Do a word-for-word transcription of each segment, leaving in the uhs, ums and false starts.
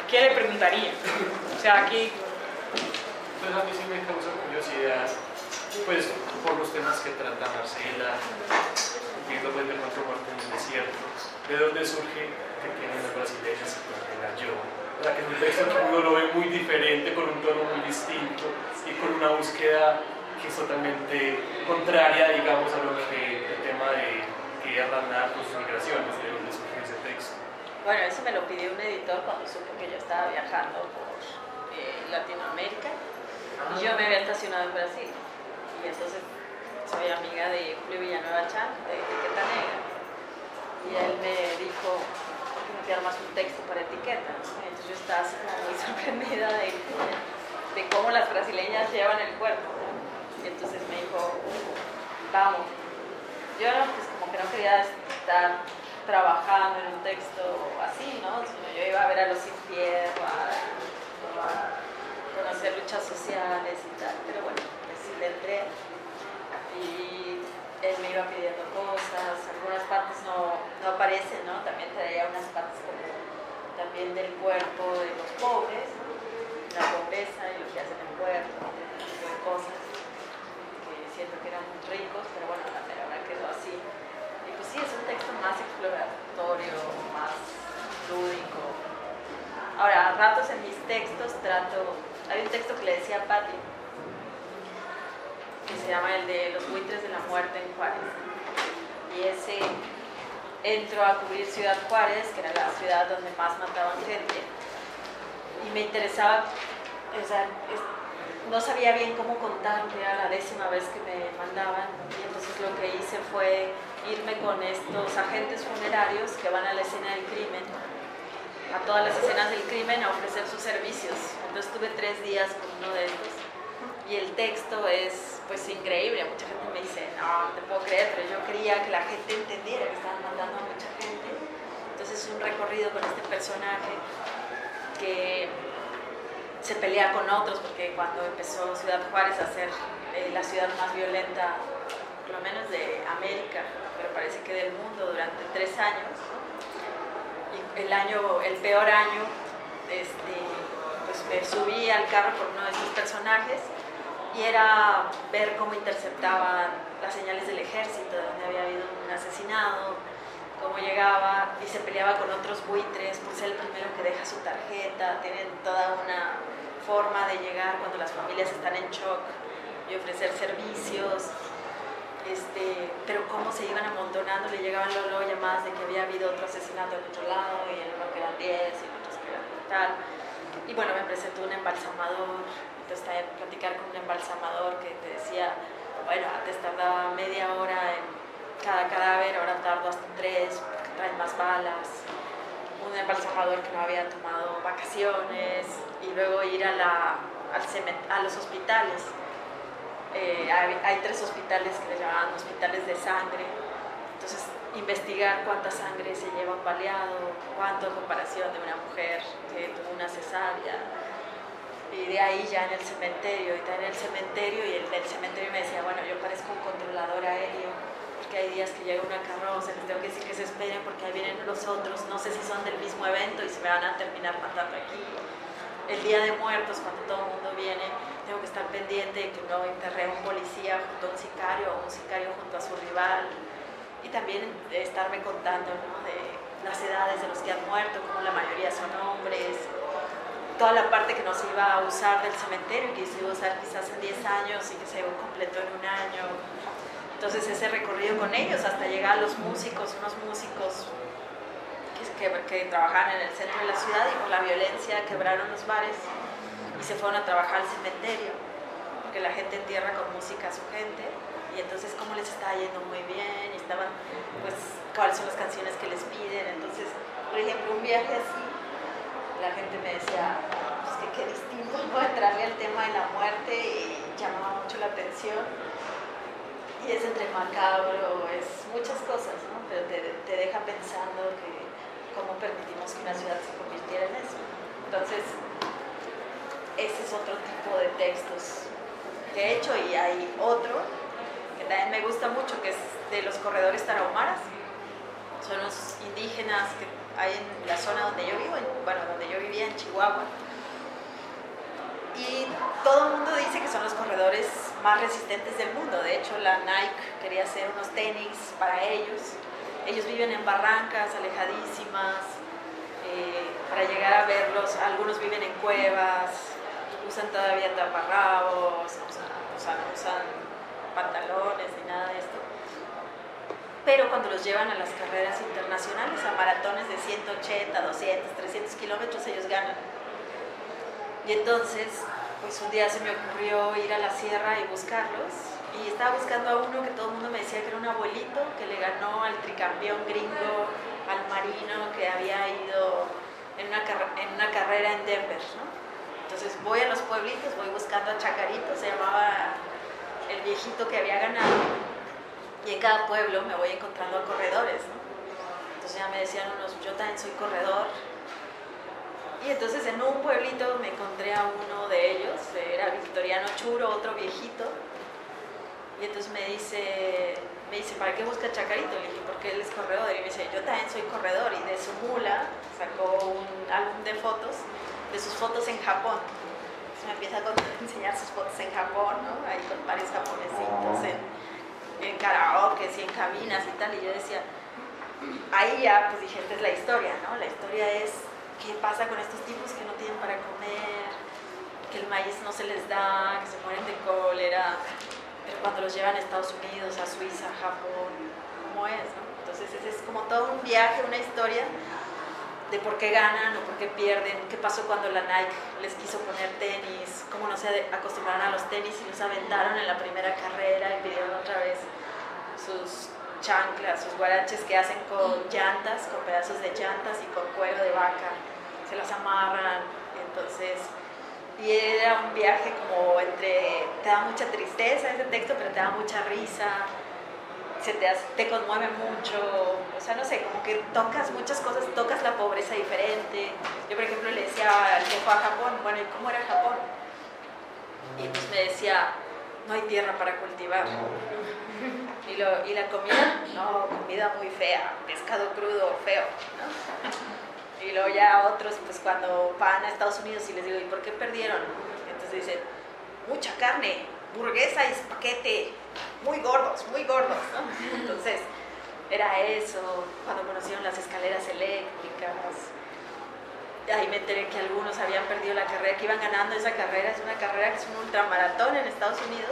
¿qué le preguntaría? O sea, aquí... Pues a mí sí me causa curiosidad, pues por los temas que trata Marcela, viendo pues del cuatro muertos en el desierto, de dónde surge que tienen las brasileñas y por qué la yo. O sea, que es un texto que uno lo ve muy diferente, con un tono muy distinto y con una búsqueda que es totalmente contraria, digamos, a lo que el tema de guerra, narcos, migraciones, de dónde surge ese texto. Bueno, eso me lo pidió un editor cuando supo que yo estaba viajando por eh, Latinoamérica y yo me había estacionado en Brasil. Y entonces soy amiga de Julio Villanueva Chan, de Etiqueta Negra, y él me dijo que me armas un texto para Etiqueta. Entonces yo estaba así como muy sorprendida de, de cómo las brasileñas llevan el cuerpo. Y entonces me dijo, vamos. Yo pues como que no quería estar trabajando en un texto así, ¿no? Sino yo iba a ver a los Sin Fierro, a, a conocer luchas sociales y tal, pero bueno, pues sí le entré y él me iba pidiendo cosas, algunas partes no, no aparecen, ¿no? También traía unas partes como también del cuerpo de los pobres, ¿no? La pobreza y lo que hacen en el cuerpo, ese tipo de cosas que siento que eran muy ricos, pero bueno, la mera hora quedó así. Y pues sí, es un texto más exploratorio, más lúdico. Ahora, a ratos en mis textos trato, hay un texto que le decía a Patti, que se llama el de Los buitres de la muerte en Juárez. Y ese entro a cubrir Ciudad Juárez, que era la ciudad donde más mataban gente, y me interesaba, o sea, es, no sabía bien cómo contar, era la décima vez que me mandaban, y entonces lo que hice fue irme con estos agentes funerarios que van a la escena del crimen, a todas las escenas del crimen a ofrecer sus servicios. Entonces tuve tres días con uno de ellos. Y el texto es pues increíble, mucha gente me dice, no, no te puedo creer, pero yo quería que la gente entendiera que estaban matando a mucha gente. Entonces es un recorrido con este personaje que se pelea con otros, porque cuando empezó Ciudad Juárez a ser eh, la ciudad más violenta, por lo menos de América, pero parece que del mundo, durante tres años, ¿no? Y el año, el peor año, este, pues me subí al carro por uno de esos personajes y era ver cómo interceptaban las señales del ejército, donde había habido un asesinado, cómo llegaba y se peleaba con otros buitres por ser el primero que deja su tarjeta. Tienen toda una forma de llegar cuando las familias están en shock y ofrecer servicios, este, pero cómo se iban amontonando, le llegaban luego llamadas de que había habido otro asesinato en otro lado y en uno que eran diez y en otros que eran tal. Y bueno, me presentó un embalsamador, entonces también platicar con un embalsamador que te decía, bueno, antes tardaba media hora en cada cadáver, ahora tardo hasta tres porque traen más balas. Un embalsamador que no había tomado vacaciones, y luego ir a, la, al cement, a los hospitales. Eh, hay, hay tres hospitales que le llamaban hospitales de sangre, entonces investigar cuánta sangre se lleva un baleado, cuánto en comparación de una mujer que tuvo una cesárea, y de ahí ya en el cementerio, y en el cementerio, y el del cementerio me decía, bueno, yo parezco un controlador aéreo, porque hay días que llega una carroza, les tengo que decir que se esperen porque ahí vienen los otros, no sé si son del mismo evento y se me van a terminar matando aquí. El Día de Muertos, cuando todo el mundo viene, tengo que estar pendiente de que no enterré a un policía junto a un sicario o un sicario junto a su rival, y también de estarme contando, ¿no?, de las edades de los que han muerto, como la mayoría son hombres, toda la parte que no se iba a usar del cementerio, que se iba a usar quizás en diez años y que se completó en un año. Entonces ese recorrido con ellos hasta llegar a los músicos, unos músicos que, que, que trabajaban en el centro de la ciudad y por la violencia quebraron los bares y se fueron a trabajar al cementerio, porque la gente entierra con música a su gente, y entonces cómo les estaba yendo muy bien, y estaban, pues, cuáles son las canciones que les piden. Entonces, por ejemplo, un viaje así, la gente me decía, pues que qué distinto, ¿no?, entrarle al tema de la muerte, y llamaba mucho la atención. Y es entre macabro, es muchas cosas, ¿no? Pero te, te deja pensando que cómo permitimos que una ciudad se convirtiera en eso. Entonces, ese es otro tipo de textos que he hecho, y hay otro que también me gusta mucho, que es de los corredores tarahumaras. Son los indígenas que hay en la zona donde yo vivo, en, bueno, donde yo vivía en Chihuahua. Chihuahua. Y todo el mundo dice que son los corredores más resistentes del mundo. De hecho, la Nike quería hacer unos tenis para ellos. Ellos viven en barrancas alejadísimas. Eh, para llegar a verlos, algunos viven en cuevas, usan todavía taparrabos, no usan, o sea, no usan pantalones ni nada de esto. Pero cuando los llevan a las carreras internacionales, a maratones de ciento ochenta, doscientos, trescientos kilómetros, ellos ganan. Y entonces, pues un día se me ocurrió ir a la sierra y buscarlos. Y estaba buscando a uno que todo el mundo me decía que era un abuelito, que le ganó al tricampeón gringo, al marino, que había ido en una, en una carrera en Denver, ¿no? Entonces voy a los pueblitos, voy buscando a Chacarito, se llamaba el viejito que había ganado. Y en cada pueblo me voy encontrando a corredores, ¿no? Entonces ya me decían unos, yo también soy corredor. Y entonces en un pueblito me encontré a uno de ellos, era Victoriano Churo, otro viejito. Y entonces me dice, me dice, ¿para qué busca Chacarito? Le dije, porque él es corredor. Y me dice, yo también soy corredor. Y de su mula sacó un álbum de fotos, de sus fotos en Japón. Entonces me empieza a enseñar sus fotos en Japón, ¿no? Ahí con varios japonesitos en, en karaoke y en cabinas y tal. Y yo decía, ahí ya, pues dije, esta es la historia, ¿no? La historia es qué pasa con estos tipos que no tienen para comer, que el maíz no se les da, que se mueren de cólera. Pero cuando los llevan a Estados Unidos, a Suiza, a Japón, ¿cómo es? ¿No? Entonces ese es como todo un viaje, una historia de por qué ganan o por qué pierden, qué pasó cuando la Nike les quiso poner tenis, cómo no se acostumbraron a los tenis y los aventaron en la primera carrera y pidieron otra vez sus chanclas, sus guaraches que hacen con llantas, con pedazos de llantas y con cuero de vaca, se las amarran, y entonces... Y era un viaje como entre, te da mucha tristeza ese texto, pero te da mucha risa, se te, te conmueve mucho, o sea, no sé, como que tocas muchas cosas, tocas la pobreza diferente. Yo, por ejemplo, le decía al que fue a Japón, bueno, ¿y cómo era Japón? Y pues me decía, no hay tierra para cultivar. Y, lo, y la comida, no, comida muy fea, pescado crudo, feo, ¿no? Y luego ya otros, pues cuando van a Estados Unidos y les digo, ¿y por qué perdieron? Entonces dicen, mucha carne, burguesa y paquete, muy gordos, muy gordos, ¿no? Entonces, era eso, cuando conocieron las escaleras eléctricas. Ahí me enteré que algunos habían perdido la carrera, que iban ganando esa carrera, es una carrera que es un ultramaratón en Estados Unidos,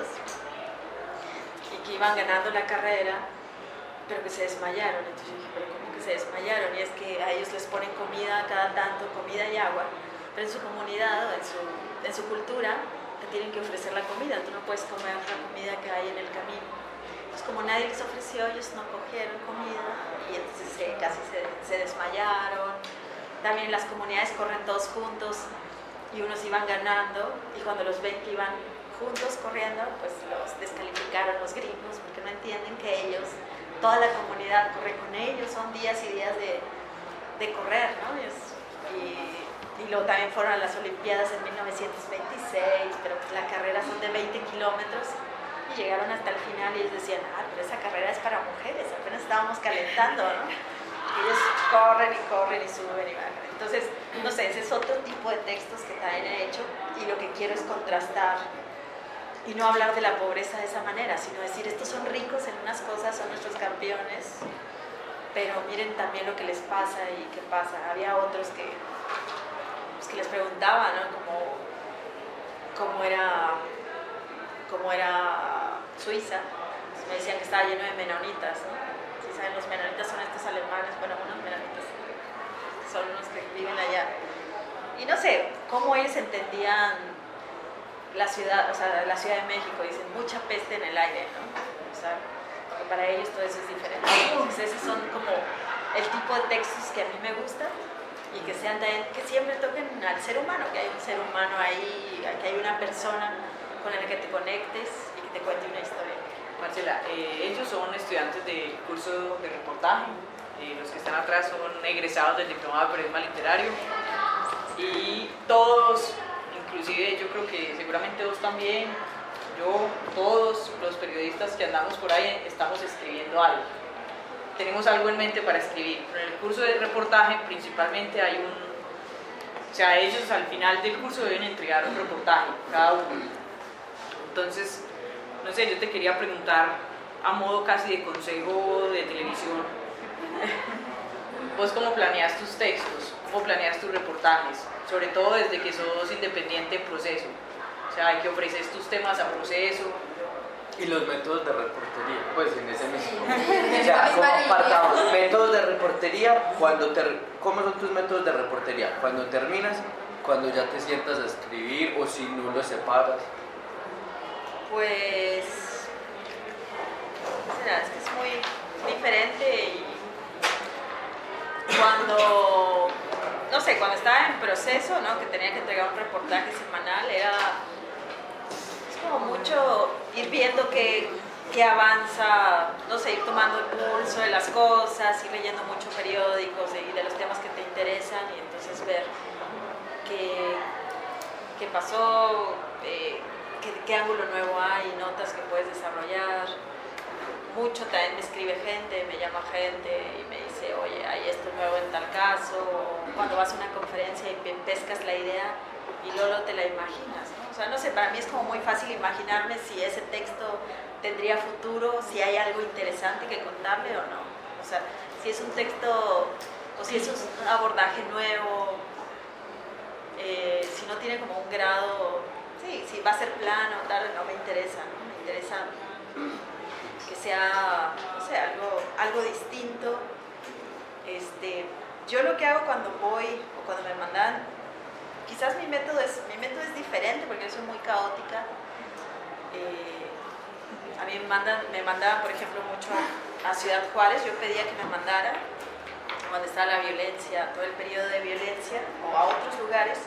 y que iban ganando la carrera, pero que se desmayaron. Entonces yo dije, ¿pero cómo que se desmayaron? Y es que a ellos les ponen comida cada tanto, comida y agua, pero en su comunidad, en su, en su cultura, te tienen que ofrecer la comida, tú no puedes comer la comida que hay en el camino. Entonces como nadie les ofreció, ellos no cogieron comida y entonces eh, casi se, se desmayaron. También las comunidades corren todos juntos y unos iban ganando, y cuando los ven que iban juntos corriendo, pues los descalificaron los gringos, porque no entienden que ellos, toda la comunidad corre con ellos, son días y días de, de correr, ¿no? Es, y, y luego también fueron a las Olimpiadas en mil novecientos veintiséis, pero pues la carrera son de veinte kilómetros, y llegaron hasta el final y ellos decían, ah, pero esa carrera es para mujeres, apenas estábamos calentando, ¿no? Y ellos corren y corren y suben y bajan. Entonces, no sé, ese es otro tipo de textos que también he hecho, y lo que quiero es contrastar y no hablar de la pobreza de esa manera, sino decir, estos son ricos en unas cosas, son nuestros campeones, pero miren también lo que les pasa y qué pasa. Había otros que, pues, que les preguntaba, ¿no? Cómo, cómo, era, cómo era Suiza. Pues me decían que estaba lleno de menonitas, ¿no? Si saben, los menonitas son estos alemanes, bueno, unos menonitas, son unos que viven allá. Y no sé, cómo ellos entendían la ciudad, o sea, la Ciudad de México, dicen mucha peste en el aire, ¿no? O sea, porque para ellos todo eso es diferente. Entonces, esos son como el tipo de textos que a mí me gustan y que sean también, que siempre toquen al ser humano, que hay un ser humano ahí, que hay una persona con la que te conectes y que te cuente una historia. Marcela, eh, ellos son estudiantes del curso de reportaje, eh, los que están atrás son egresados del diplomado de periodismo literario, y todos, inclusive yo creo que seguramente vos también, yo, todos los periodistas que andamos por ahí estamos escribiendo algo. Tenemos algo en mente para escribir. En el curso de reportaje principalmente hay un sea, ellos al final del curso deben entregar un reportaje, cada uno. Entonces, no sé, yo te quería preguntar, a modo casi de consejo de televisión, ¿vos cómo planeas tus textos? ¿Cómo planeas tus reportajes? Sobre todo desde que sos independiente en Proceso. O sea, que ofreces tus temas a Proceso. Y los métodos de reportería, pues en ese mismo. O sea, como apartamos, métodos de reportería, cuando te, ¿cómo son tus métodos de reportería? Cuando terminas, cuando ya te sientas a escribir o si no los separas. Pues, ¿qué será? Es que es muy diferente y cuando, no sé, cuando estaba en Proceso, ¿no? Que tenía que entregar un reportaje semanal, era como mucho ir viendo qué, qué avanza, no sé, ir tomando el pulso de las cosas, ir leyendo muchos periódicos y de los temas que te interesan y entonces ver qué, qué pasó, eh, qué, qué ángulo nuevo hay, notas que puedes desarrollar. Mucho también me escribe gente, me llama gente y me dice, oye, hay esto nuevo en tal caso, o cuando vas a una conferencia y pescas la idea y luego te la imaginas, ¿no? O sea, no sé, para mí es como muy fácil imaginarme si ese texto tendría futuro, si hay algo interesante que contarle o no. O sea, si es un texto o si es un abordaje nuevo, eh, si no tiene como un grado, sí, si va a ser plano, tal, no me interesa, ¿no? Me interesa que sea, no sé, algo, algo distinto. Este, yo lo que hago cuando voy o cuando me mandan, quizás mi método es, mi método es diferente porque yo soy muy caótica. Eh, a mí me mandan, me mandaban, por ejemplo, mucho a Ciudad Juárez. Yo pedía que me mandara cuando estaba la violencia, todo el periodo de violencia, o a otros lugares.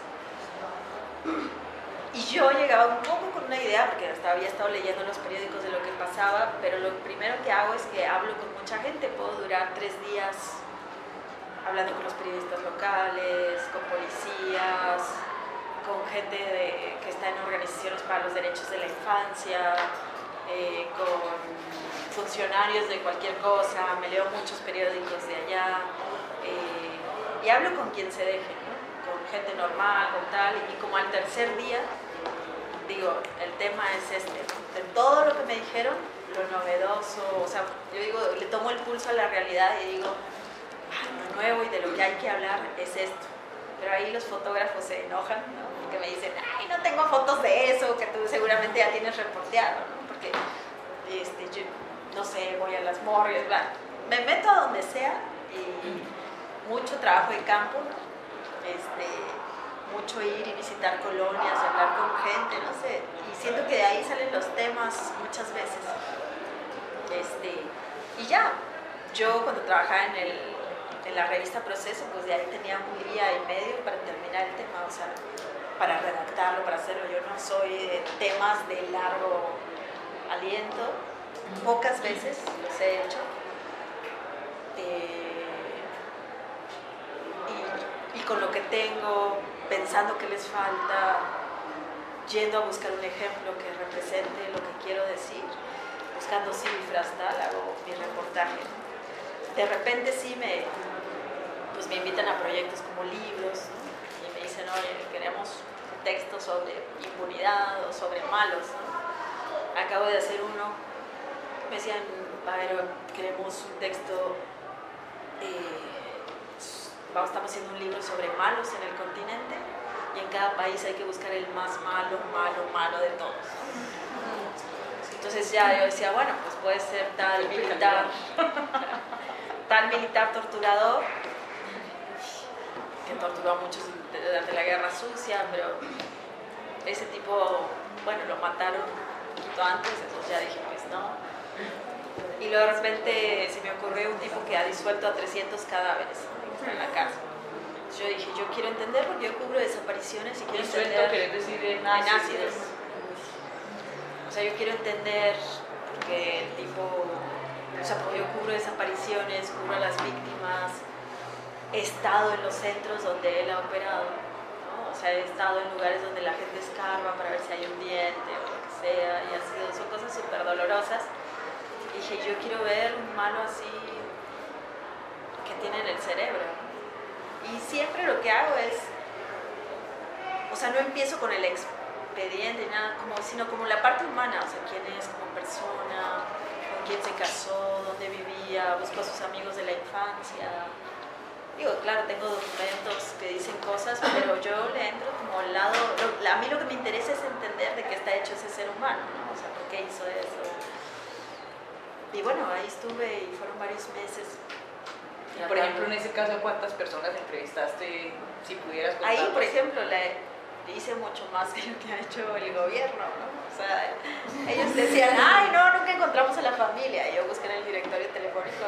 Y yo llegaba un poco con una idea, porque hasta había estado leyendo los periódicos de lo que pasaba, pero lo primero que hago es que hablo con mucha gente. Puedo durar tres días hablando con los periodistas locales, con policías, con gente de, que está en organizaciones para los derechos de la infancia, eh, con funcionarios de cualquier cosa. Me leo muchos periódicos de allá eh, y hablo con quien se deje, ¿no? Con gente normal, con tal, y como al tercer día digo, el tema es este, ¿no? De todo lo que me dijeron, lo novedoso, o sea, yo digo, le tomo el pulso a la realidad y digo, ah, lo nuevo y de lo que hay que hablar es esto. Pero ahí los fotógrafos se enojan, ¿no? Porque me dicen, ay, no tengo fotos de eso, que tú seguramente ya tienes reporteado, ¿no? Porque, este, yo, no sé, voy a las morgues, bla. Me meto a donde sea y mucho trabajo de campo, este, mucho ir y visitar colonias, hablar con gente, no sé, y siento que de ahí salen los temas muchas veces. Este, y ya, yo cuando trabajaba en, el, en la revista Proceso, pues de ahí tenía un día y medio para terminar el tema, o sea, para redactarlo, para hacerlo. Yo no soy de temas de largo aliento, pocas veces los he hecho. Eh, y, y con lo que tengo, pensando que les falta, yendo a buscar un ejemplo que represente lo que quiero decir, buscando cifras, tal, hago mi reportaje. De repente sí me, pues me invitan a proyectos como libros, ¿no? Y me dicen, oye, queremos textos sobre impunidad o sobre malos, ¿no? Acabo de hacer uno, me decían, Baero, queremos un texto, eh, estamos haciendo un libro sobre malos en el continente y en cada país hay que buscar el más malo, malo, malo de todos. Entonces ya yo decía, bueno, pues puede ser tal militar, tal militar torturador, que torturó a muchos durante la Guerra Sucia, pero ese tipo, bueno, lo mataron un poquito antes, entonces ya dije, pues no. Y luego de repente se me ocurrió un tipo que ha disuelto a trescientos cadáveres, ¿no? En la cárcel. Yo dije, yo quiero entender porque yo cubro desapariciones y quiero Disuelto, entender... ¿querés decir en en ácidos? ácidos. O sea, yo quiero entender porque el tipo, o sea, porque yo cubro desapariciones, cubro a las víctimas, he estado en los centros donde él ha operado, ¿no? O sea, he estado en lugares donde la gente escarba para ver si hay un diente o lo que sea, y ha sido, son cosas súper dolorosas. Y dije, yo quiero ver un malo así que tiene en el cerebro. Y siempre lo que hago es sea, no empiezo con el expediente, nada, como, sino como la parte humana, o sea, quién es como persona, con quién se casó, dónde vivía, busco a sus amigos de la infancia. Digo, claro, tengo documentos que dicen cosas, pero yo le entro como al lado, lo, a mí lo que me interesa es entender de qué está hecho ese ser humano, ¿no? O sea, por qué hizo eso. Y bueno, ahí estuve y fueron varios meses. Y por ejemplo, en ese caso, ¿cuántas personas entrevistaste, si pudieras contar? Ahí, por ejemplo, le hice mucho más que lo que ha hecho el gobierno, ¿no? O sea, ellos decían, ay, no, nunca encontramos a la familia. Y yo busqué en el directorio telefónico.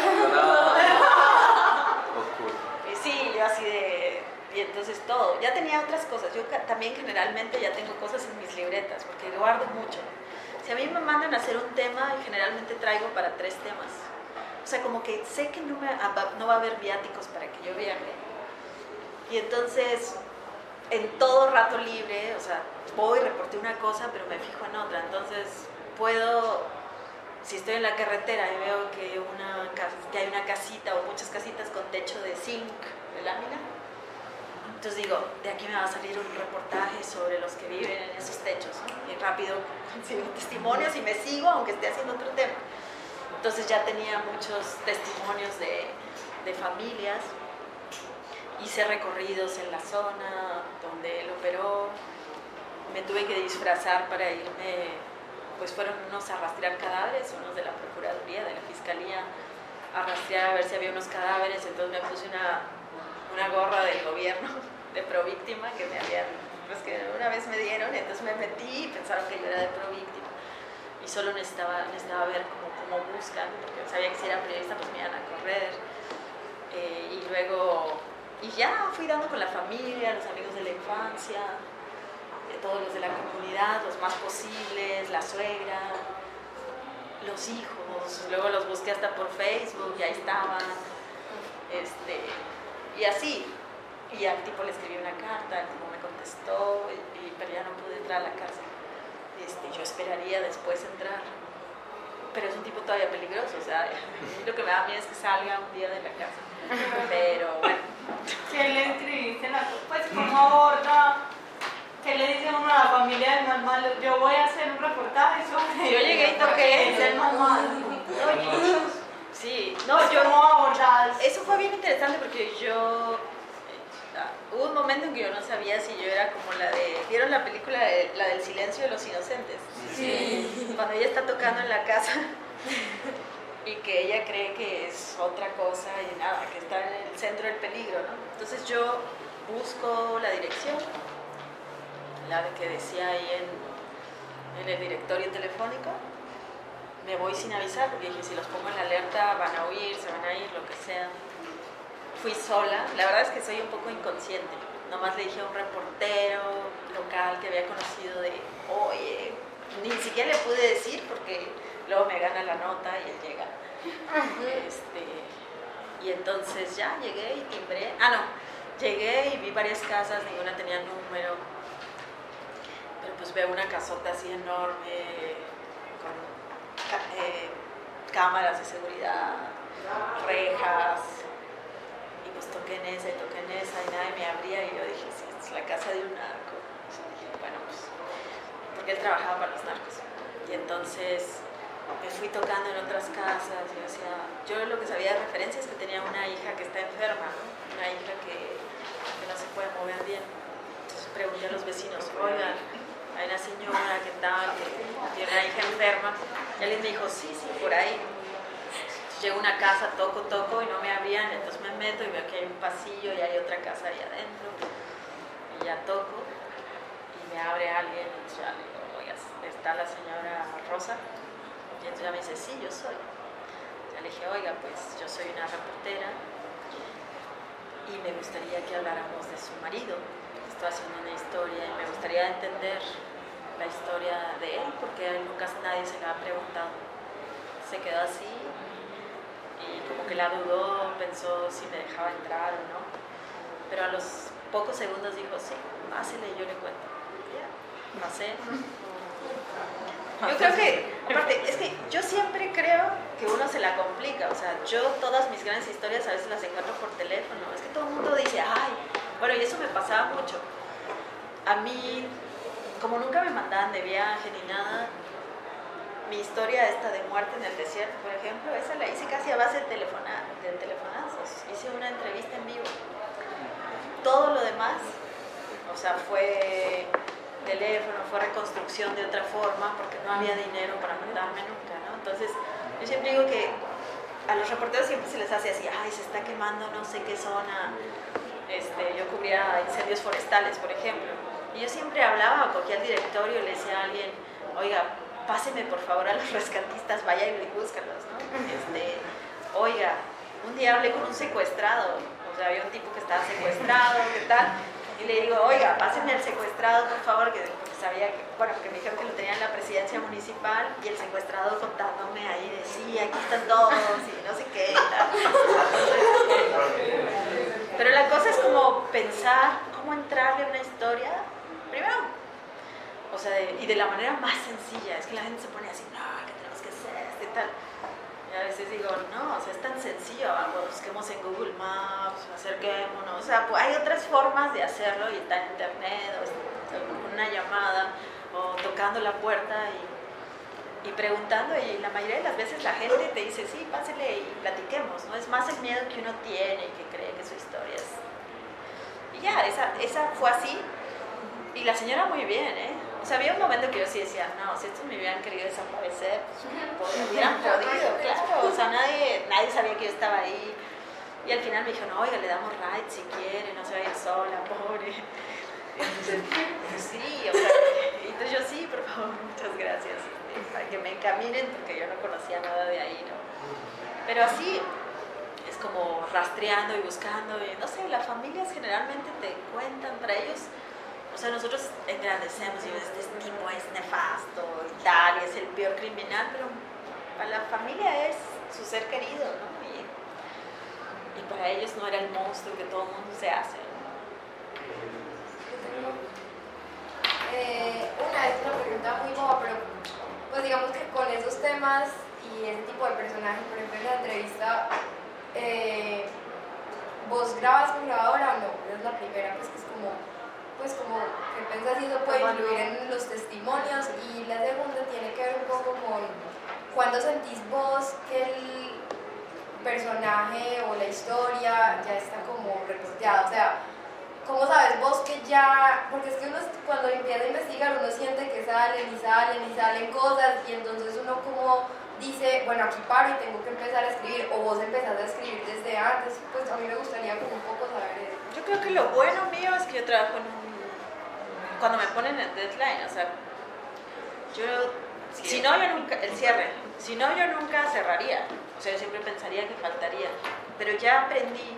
Y sí, yo así de... Y entonces todo. Ya tenía otras cosas. Yo también generalmente ya tengo cosas en mis libretas, porque guardo mucho. Si a mí me mandan a hacer un tema, generalmente traigo para tres temas. O sea, como que sé que no, me, no va a haber viáticos para que yo viaje. Y entonces, en todo rato libre, o sea, voy, reporté una cosa, pero me fijo en otra. Entonces, puedo, si estoy en la carretera y veo que, una, que hay una casita o muchas casitas con techo de zinc, de lámina, entonces digo, de aquí me va a salir un reportaje sobre los que viven en esos techos, ¿no? Y rápido consigo testimonios y me sigo, aunque esté haciendo otro tema. Entonces ya tenía muchos testimonios de, de familias. Hice recorridos en la zona donde él operó. Me tuve que disfrazar para irme, pues fueron unos a rastrear cadáveres, unos de la Procuraduría, de la Fiscalía, a rastrear a ver si había unos cadáveres. Entonces me puse una, una gorra del gobierno de Províctima que me habían, pues que una vez me dieron, entonces me metí y pensaron que yo era de Províctima. Y solo necesitaba, necesitaba ver cómo, cómo buscan, porque sabía que si era periodista pues me iban a correr. Eh, y luego, y ya fui dando con la familia, los amigos de la infancia, de todos los de la comunidad, los más posibles, la suegra, los hijos, luego los busqué hasta por Facebook, ya estaban, este, y así. Y al tipo le escribí una carta, el tipo me contestó, y, y, pero ya no pude entrar a la casa. Este, yo esperaría después entrar, pero es un tipo todavía peligroso, o sea, lo que me da miedo es que salga un día de la casa, pero bueno. ¿Qué le escribiste? Pues cómo aborda, ¿qué le dice uno a la familia del más malo? Yo voy a hacer un reportaje sobre... Yo llegué y toqué, es el más malo. Sí, no, pues yo... ¿Cómo abordas? Eso fue bien interesante porque yo... Hubo un momento en que yo no sabía si yo era como la de... ¿Vieron la película, de, la del silencio de los inocentes? Sí. Cuando ella está tocando en la casa y que ella cree que es otra cosa y nada, que está en el centro del peligro, ¿no? Entonces yo busco la dirección, la que decía ahí en, en el directorio telefónico. Me voy sin avisar porque dije, si los pongo en la alerta van a huir, se van a ir, lo que sea. Fui sola, la verdad es que soy un poco inconsciente. Nomás le dije a un reportero local que había conocido de, oye, ni siquiera le pude decir porque luego me gana la nota y él llega. Este, y entonces ya llegué y timbré. Ah, no, llegué y vi varias casas, ninguna tenía número. Pero pues veo una casota así enorme con eh, cámaras de seguridad, rejas. Pues toqué en esa y toqué en esa y nadie me abría y yo dije, sí, esta es la casa de un narco. Y dije, bueno, pues, porque él trabajaba para los narcos. Y entonces me fui tocando en otras casas y yo decía, yo lo que sabía de referencia es que tenía una hija que está enferma, ¿no? Una hija que, que no se puede mover bien. Entonces pregunté a los vecinos, oigan, hay una señora que tal, que tiene una hija enferma. Y alguien me dijo, sí, sí, por ahí. Llego a una casa, toco, toco y no me abrían, entonces me meto y veo que hay un pasillo y hay otra casa ahí adentro. Y ya toco y me abre alguien y ya le digo, oiga, ¿está la señora Rosa? Y entonces ya me dice, sí, yo soy. Ya le dije, oiga, pues yo soy una reportera y me gustaría que habláramos de su marido. Estoy haciendo una historia y me gustaría entender la historia de él porque nunca nadie se la ha preguntado. Se quedó así. Y como que la dudó, pensó si me dejaba entrar o no. Pero a los pocos segundos dijo, sí, pásele, yo le cuento. Ya, pasé. Yo creo que, aparte, es que yo siempre creo que uno se la complica. O sea, yo todas mis grandes historias a veces las encuentro por teléfono. Es que todo el mundo dice, ay, bueno, y eso me pasaba mucho. a mí, como nunca me mandaban de viaje ni nada, mi historia esta de muerte en el desierto, por ejemplo, esa la hice casi a base de, telefona, de telefonazos. Hice una entrevista en vivo. Todo lo demás, o sea, fue teléfono, fue reconstrucción de otra forma, porque no había dinero para mandarme nunca, ¿no? Entonces, yo siempre digo que a los reporteros siempre se les hace así, ay, se está quemando no sé qué zona. Este, yo cubría incendios forestales, por ejemplo, y yo siempre hablaba, cogía al directorio y le decía a alguien, oiga, páseme por favor a los rescatistas, vaya y búscalos, ¿no? Este, oiga, un día hablé con un secuestrado, o sea, había un tipo que estaba secuestrado, ¿qué tal? Y le digo, oiga, pásenme al secuestrado, por favor, que porque sabía que, bueno, que me dijeron que lo tenían en la presidencia municipal, y el secuestrado contándome ahí de, sí, aquí están todos, y no sé qué, y tal. Pero la cosa es como pensar cómo entrarle a una historia, primero, o sea, de, y de la manera más sencilla. Es que la gente se pone así, no, ¿qué tenemos que hacer? Este, tal. Y a veces digo, no, o sea, es tan sencillo, vamos, busquemos en Google Maps, acerquémonos, o sea, pues hay otras formas de hacerlo, y está en internet, o, o con una llamada, o tocando la puerta y, y preguntando, y la mayoría de las veces la gente te dice, sí, pásele y platiquemos, ¿no? Es más el miedo que uno tiene y que cree que su historia es... Y ya, esa, esa fue así, y la señora muy bien, ¿eh? O sea, había un momento que yo sí decía, no, si estos me hubieran querido desaparecer, pues hubieran podido, claro. O sea, nadie, nadie sabía que yo estaba ahí. Y al final me dijo, no, oiga, le damos ride si quiere, no se va a ir sola, pobre. Entonces, sí, o sea, entonces yo sí, por favor, muchas gracias. Para que me encaminen, porque yo no conocía nada de ahí, ¿no? Pero así es como rastreando y buscando, y no sé, las familias generalmente te cuentan, para ellos... O sea, nosotros engrandecemos y este tipo es nefasto y tal, y es el peor criminal, pero para la familia es su ser querido, ¿no? Y, y para ellos no era el monstruo que todo el mundo se hace, ¿no? Eh, una es una pregunta muy boba, pero pues digamos que con esos temas y ese tipo de personajes, por ejemplo en la entrevista, eh, ¿vos grabas con grabadora o no? Esa es la primera, pues que es como... pues como que pensás si eso puede incluir en los testimonios, y la segunda tiene que ver un poco con cuando sentís vos que el personaje o la historia ya está como reporteada, o sea, ¿cómo sabes vos que ya, porque es que uno cuando empieza a investigar uno siente que salen y salen y salen cosas, y entonces uno como dice, bueno, aquí paro y tengo que empezar a escribir, o vos empezás a escribir desde antes, pues a mí me gustaría como un poco saber eso. Yo creo que lo bueno mío es que yo trabajo en un... Cuando me ponen el deadline, o sea, yo... Sí, si no, yo nunca... El cierre. Si no, yo nunca cerraría. O sea, yo siempre pensaría que faltaría. Pero ya aprendí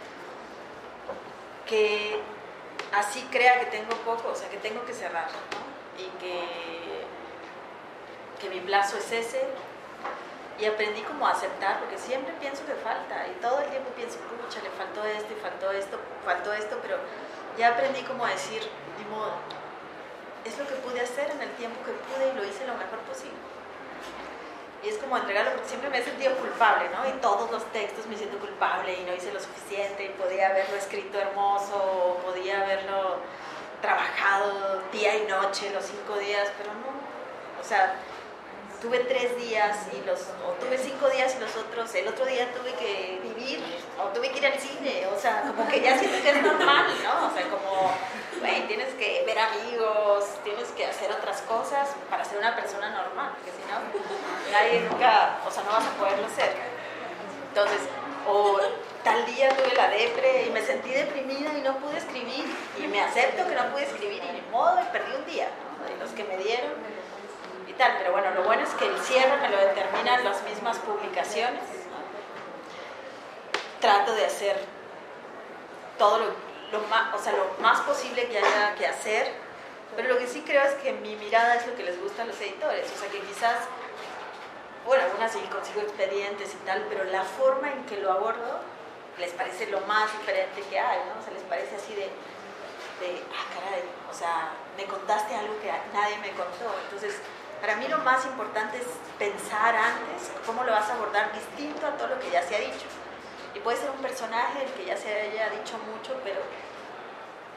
que así crea que tengo poco, o sea, que tengo que cerrar, ¿no? Y que, que mi plazo es ese. Y aprendí como a aceptar, porque siempre pienso que falta, y todo el tiempo pienso, pucha, le faltó esto, y faltó esto, faltó esto, pero ya aprendí como a decir, de modo, es lo que pude hacer en el tiempo que pude, y lo hice lo mejor posible. Y es como entregarlo, porque siempre me he sentido culpable, ¿no? Y todos los textos me siento culpable, y no hice lo suficiente, y podía haberlo escrito hermoso, o podía haberlo trabajado día y noche, los cinco días, pero no, o sea... Tuve tres días y los, o tuve cinco días y los otros, el otro día tuve que vivir, o tuve que ir al cine, o sea, como que ya siento que es normal, ¿no? O sea, como, güey, tienes que ver amigos, tienes que hacer otras cosas para ser una persona normal, porque si no, nadie nunca, o sea, no vas a poderlo hacer. Entonces, o tal día tuve la depre y me sentí deprimida y no pude escribir, y me acepto que no pude escribir, y ni modo, y perdí un día, ¿no? De los que me dieron. Tal, pero bueno, lo bueno es que el cierre me lo determinan las mismas publicaciones, ¿no? Trato de hacer todo lo, lo, más, o sea, lo más posible que haya que hacer, pero lo que sí creo es que mi mirada es lo que les gusta a los editores, o sea que quizás, bueno, algunas sí consigo expedientes y tal, pero la forma en que lo abordo les parece lo más diferente que hay, ¿no? O sea, les parece así de, de ah, caray, o sea, me contaste algo que nadie me contó, entonces... Para mí lo más importante es pensar antes cómo lo vas a abordar distinto a todo lo que ya se ha dicho. Y puede ser un personaje el que ya se haya dicho mucho, pero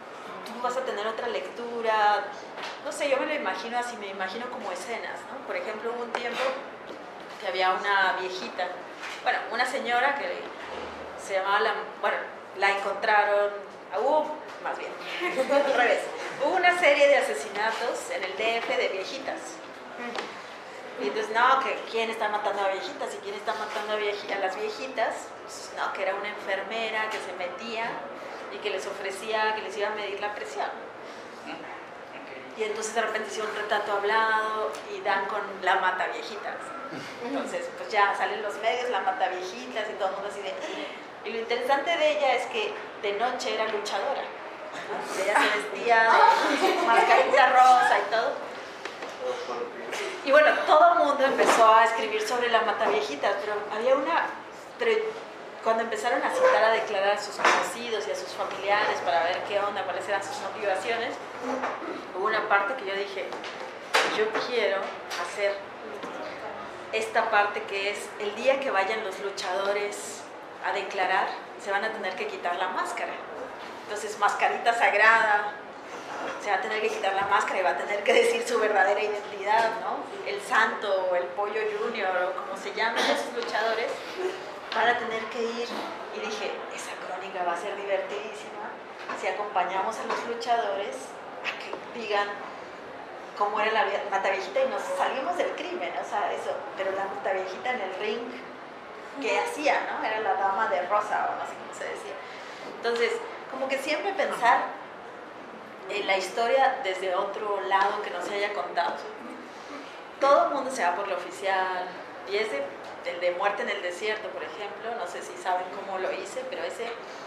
tú vas a tener otra lectura, no sé, yo me lo imagino así, me imagino como escenas, ¿no? Por ejemplo, hubo un tiempo que había una viejita, bueno, una señora que se llamaba, la, bueno, la encontraron, hubo, más bien, al revés, hubo una serie de asesinatos en el D F de viejitas. Y entonces, no, que quién está matando a viejitas y quién está matando a, vieji a las viejitas, pues, no, que era una enfermera que se metía y que les ofrecía que les iba a medir la presión. Y entonces de repente hicieron un retrato hablado y dan con la mata viejitas. Entonces, pues ya salen los medios, la mata viejitas y todo el mundo así de... Y lo interesante de ella es que de noche era luchadora. ¿No? Ella se vestía de mascarita rosa y todo. Y bueno, todo el mundo empezó a escribir sobre la mata viejitas, pero había una... Pero cuando empezaron a citar, a declarar a sus conocidos y a sus familiares para ver qué onda, cuáles eran sus motivaciones, hubo una parte que yo dije, yo quiero hacer esta parte que es el día que vayan los luchadores a declarar, se van a tener que quitar la máscara. Entonces, mascarita sagrada, se va a tener que quitar la máscara y va a tener que decir su verdadera identidad, ¿no? El santo o el pollo junior o como se llamen esos luchadores, van a tener que ir. Y dije, esa crónica va a ser divertidísima si acompañamos a los luchadores a que digan cómo era la mataviejita y nos salimos del crimen, o sea, eso, pero la mataviejita en el ring, ¿qué hacía, no? Era la dama de rosa, o no sé cómo se decía. Entonces, como que siempre pensar en la historia desde otro lado que no se haya contado. Todo el mundo se va por lo oficial, y ese, el de Muerte en el Desierto, por ejemplo, no sé si saben cómo lo hice, pero ese...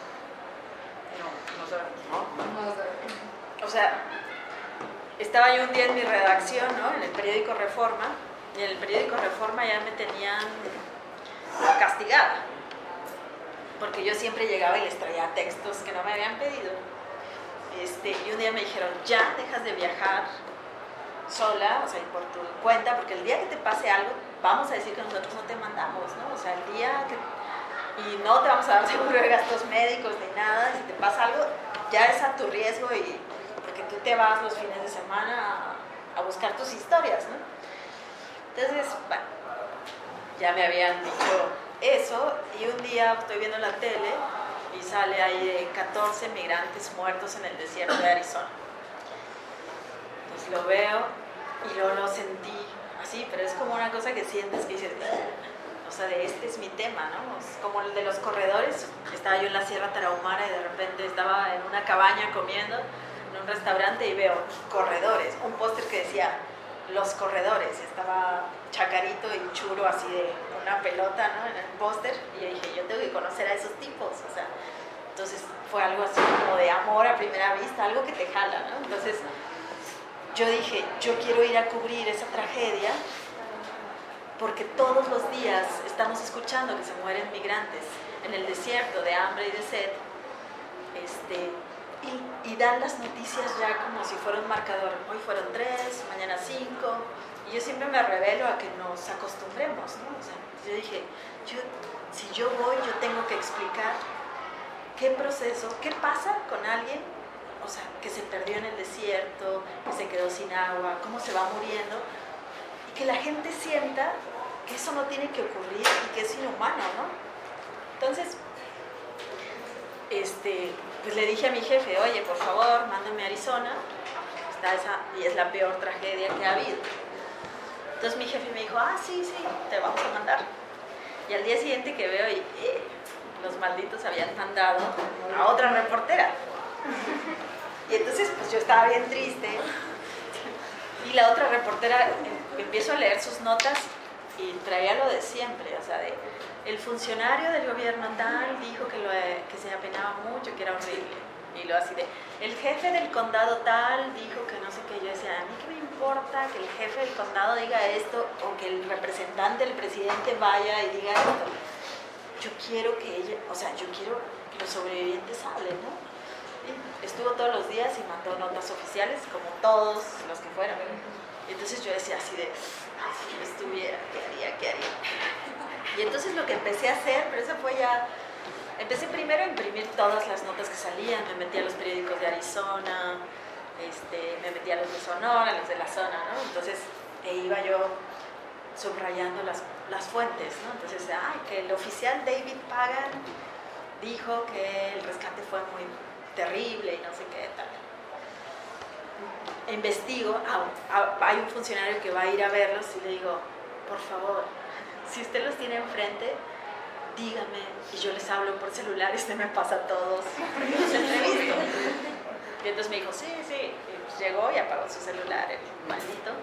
No, no sabemos, ¿no? No sé. O sea, estaba yo un día en mi redacción, ¿no? En el periódico Reforma, y en el periódico Reforma ya me tenían castigada, porque yo siempre llegaba y les traía textos que no me habían pedido. Este, y un día me dijeron, ya dejas de viajar sola, o sea, por tu cuenta, porque el día que te pase algo, vamos a decir que nosotros no te mandamos, ¿no? O sea, el día que... Y no te vamos a dar seguro de gastos médicos ni nada, si te pasa algo, ya es a tu riesgo, y porque tú te vas los fines de semana a, a buscar tus historias, ¿no? Entonces, bueno, ya me habían dicho eso, y un día estoy viendo la tele y sale ahí de catorce migrantes muertos en el desierto de Arizona. Entonces lo veo y luego lo sentí así, pero es como una cosa que sientes que dices, o sea, de este es mi tema, ¿no? Es como el de los corredores. Estaba yo en la Sierra Tarahumara y de repente estaba en una cabaña comiendo en un restaurante y veo corredores, un póster que decía los corredores, estaba Chacarito y Churo así de una pelota, ¿no? En el póster, y yo dije, yo tengo que conocer a esos tipos, o sea, entonces fue algo así como de amor a primera vista, algo que te jala, ¿no? Entonces yo dije, yo quiero ir a cubrir esa tragedia porque todos los días estamos escuchando que se mueren migrantes en el desierto de hambre y de sed, este, y, y dan las noticias ya como si fuera un marcador, hoy fueron tres, mañana cinco, y yo siempre me revelo a que nos acostumbremos, ¿no? O sea, yo dije, yo, si yo voy, yo tengo que explicar qué proceso, qué pasa con alguien, o sea, que se perdió en el desierto, que se quedó sin agua, cómo se va muriendo, y que la gente sienta que eso no tiene que ocurrir y que es inhumano, ¿no? Entonces, este, pues le dije a mi jefe, oye, por favor, mándame a Arizona, está esa, y es la peor tragedia que ha habido. Entonces mi jefe me dijo, ah, sí, sí, te vamos a mandar. Y al día siguiente que veo, y, eh, los malditos habían mandado a otra reportera. Y entonces, pues yo estaba bien triste. Y la otra reportera, eh, empiezo a leer sus notas y traía lo de siempre, o sea, de el funcionario del gobierno tal dijo que, lo, que se apenaba mucho, que era horrible. Y lo así de, el jefe del condado tal dijo que no sé qué. Yo decía, a mí qué me importa que el jefe del condado diga esto o que el representante del presidente vaya y diga esto. Yo quiero que ella, o sea, yo quiero que los sobrevivientes hablen, ¿no? Y estuvo todos los días y mandó notas oficiales, como todos los que fueron. Y entonces yo decía así de, ay, si yo estuviera, ¿qué haría? ¿Qué haría? Y entonces lo que empecé a hacer, pero eso fue ya empecé primero a imprimir todas las notas que salían, me metí a los periódicos de Arizona, este, me metí a los de Sonora, los de la zona, ¿no? Entonces, e iba yo subrayando las, las fuentes, ¿no? Entonces, ay, que el oficial David Pagan dijo que el rescate fue muy terrible y no sé qué tal. Investigo, ah, ah, hay un funcionario que va a ir a verlos y le digo, por favor, si usted los tiene enfrente, dígame, y yo les hablo por celular y usted me pasa a todos, porque los entrevisto. Y entonces me dijo, sí, sí, y pues llegó y apagó su celular, el maldito.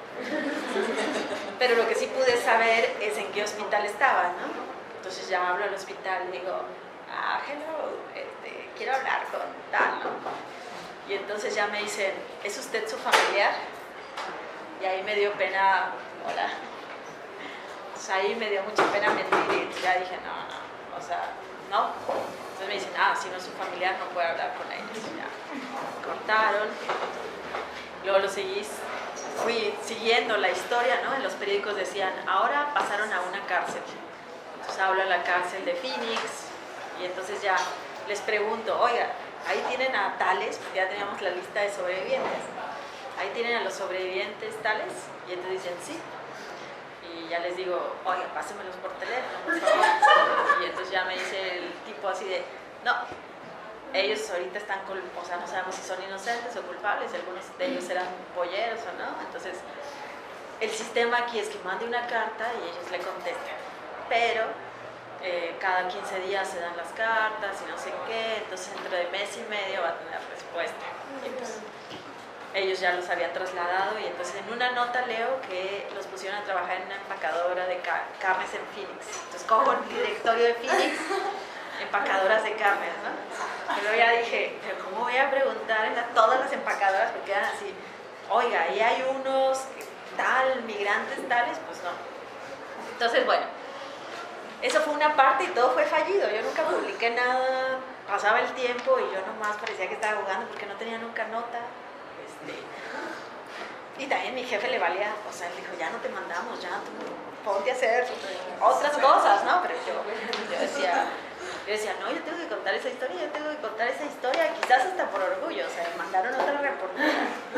Pero lo que sí pude saber es en qué hospital estaba, ¿no? Entonces ya hablo al hospital y digo, ah, hello, este, quiero hablar con tal, ¿no? Y entonces ya me dicen, ¿es usted su familiar? Y ahí me dio pena, hola. Pues ahí me dio mucha pena mentir y ya dije, no, no, o sea, no. Entonces me dicen, ah, si no es su familiar no puede hablar con ellos. Y ya, cortaron. Luego lo seguí, fui siguiendo la historia, ¿no? En los periódicos decían, ahora pasaron a una cárcel. Entonces hablo a la cárcel de Phoenix y entonces ya les pregunto, oiga, ahí tienen a tales, porque ya teníamos la lista de sobrevivientes. Ahí tienen a los sobrevivientes tales. Y entonces dicen, sí. Y ya les digo, oiga, pásenmelos por teléfono, por favor. Y entonces ya me dice el tipo así de, no, ellos ahorita están, o sea, no sabemos si son inocentes o culpables, algunos de ellos eran polleros o no. Entonces, el sistema aquí es que mande una carta y ellos le contestan. Pero Eh, cada quince días se dan las cartas y no sé qué, entonces dentro de mes y medio va a tener respuesta. Y pues, ellos ya los habían trasladado y entonces en una nota leo que los pusieron a trabajar en una empacadora de car carnes en Phoenix. Entonces cojo el directorio de Phoenix, empacadoras de carnes, ¿no? Y luego ya dije, pero ¿cómo voy a preguntar en la, todas las empacadoras? Porque eran así, oiga, ¿y hay unos tal, migrantes tales? Pues no. Entonces, bueno, eso fue una parte y todo fue fallido. Yo nunca publiqué nada, pasaba el tiempo y yo nomás parecía que estaba jugando porque no tenía nunca nota. Este, y también mi jefe le valía, o sea, él dijo, ya no te mandamos, ya tú ponte a hacer otras cosas, ¿no? Pero yo, yo decía, yo decía, no, yo tengo que contar esa historia, yo tengo que contar esa historia, quizás hasta por orgullo, o sea, me mandaron otra reportera.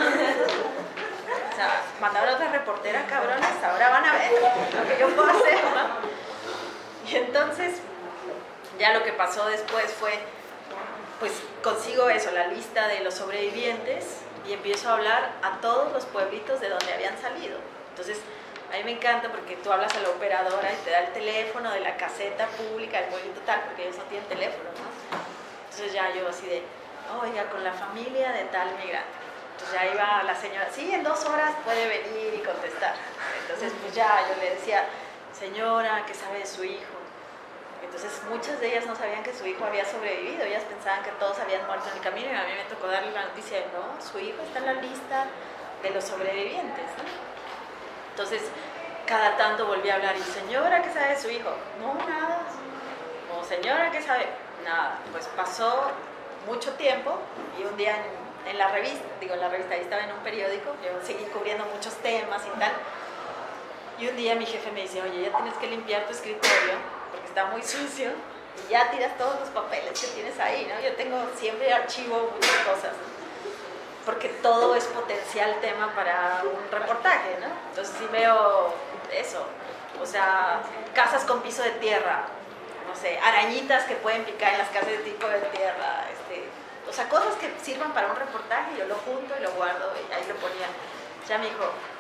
O sea, mandaron otra reportera, cabrones, ahora van a ver lo que yo puedo hacer, ¿no? Y entonces, ya lo que pasó después fue, pues consigo eso, la lista de los sobrevivientes y empiezo a hablar a todos los pueblitos de donde habían salido. Entonces, a mí me encanta porque tú hablas a la operadora y te da el teléfono de la caseta pública del pueblito tal, porque ellos no tienen teléfono, ¿no? Entonces ya yo así de, oiga, con la familia de tal migrante. Entonces ya iba la señora, sí, en dos horas puede venir y contestar. Entonces, pues ya yo le decía, señora, ¿qué sabe de su hijo? Entonces muchas de ellas no sabían que su hijo había sobrevivido, ellas pensaban que todos habían muerto en el camino y a mí me tocó darle la noticia de no, su hijo está en la lista de los sobrevivientes, ¿no? Entonces cada tanto volví a hablar y señora, ¿qué sabe de su hijo? No, nada. O señora, ¿qué sabe? Nada. Pues pasó mucho tiempo y un día en, en la revista, digo en la revista, ahí estaba en un periódico, yo seguí cubriendo muchos temas y tal. Y un día mi jefe me dice, oye, ya tienes que limpiar tu escritorio porque está muy sucio y ya tiras todos los papeles que tienes ahí, ¿no? Yo tengo siempre archivo muchas cosas, ¿no? Porque todo es potencial tema para un reportaje, ¿no? Entonces sí veo eso, o sea, casas con piso de tierra, no sé, arañitas que pueden picar en las casas de tipo de tierra, este, o sea, cosas que sirvan para un reportaje, yo lo junto y lo guardo y ahí lo ponía. Ya me dijo,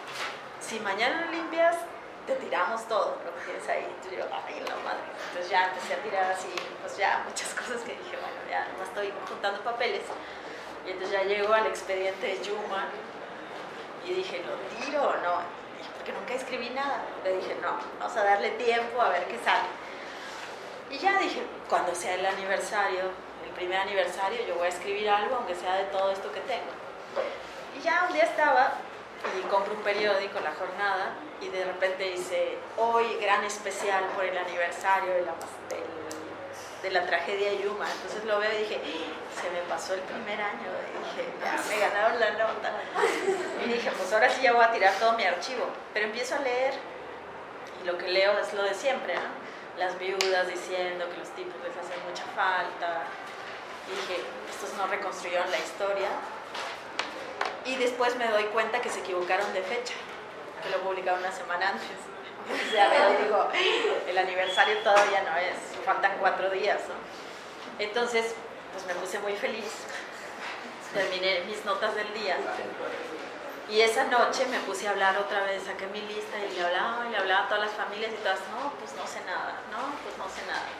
si mañana lo limpias, te tiramos todo lo que tienes ahí. Entonces yo, ay, la madre. Entonces ya empecé a tirar así, pues ya muchas cosas que dije, bueno, ya no estoy juntando papeles. Y entonces ya llego al expediente de Yuma y dije, ¿lo tiro o no? Y dije, porque nunca escribí nada. Le dije, no, vamos a darle tiempo a ver qué sale. Y ya dije, cuando sea el aniversario, el primer aniversario, yo voy a escribir algo, aunque sea de todo esto que tengo. Y ya un día estaba y compro un periódico, La Jornada, y de repente dice, hoy gran especial por el aniversario de la, del, de la tragedia de Yuma. Entonces lo veo y dije, se me pasó el primer año, y dije, ya me ganaron la nota. Y dije, pues ahora sí ya voy a tirar todo mi archivo. Pero empiezo a leer, y lo que leo es lo de siempre, ¿no? las viudas diciendo que los tipos les hacen mucha falta. Y dije, estos no reconstruyeron la historia. Y después me doy cuenta que se equivocaron de fecha, que lo publicaron una semana antes. O sea, veo, digo, el aniversario todavía no es, faltan cuatro días, ¿no? Entonces, pues me puse muy feliz, terminé mis notas del día. Y esa noche me puse a hablar otra vez, saqué mi lista y le hablaba y le hablaba a todas las familias y todas, no, pues no sé nada, no, pues no sé nada.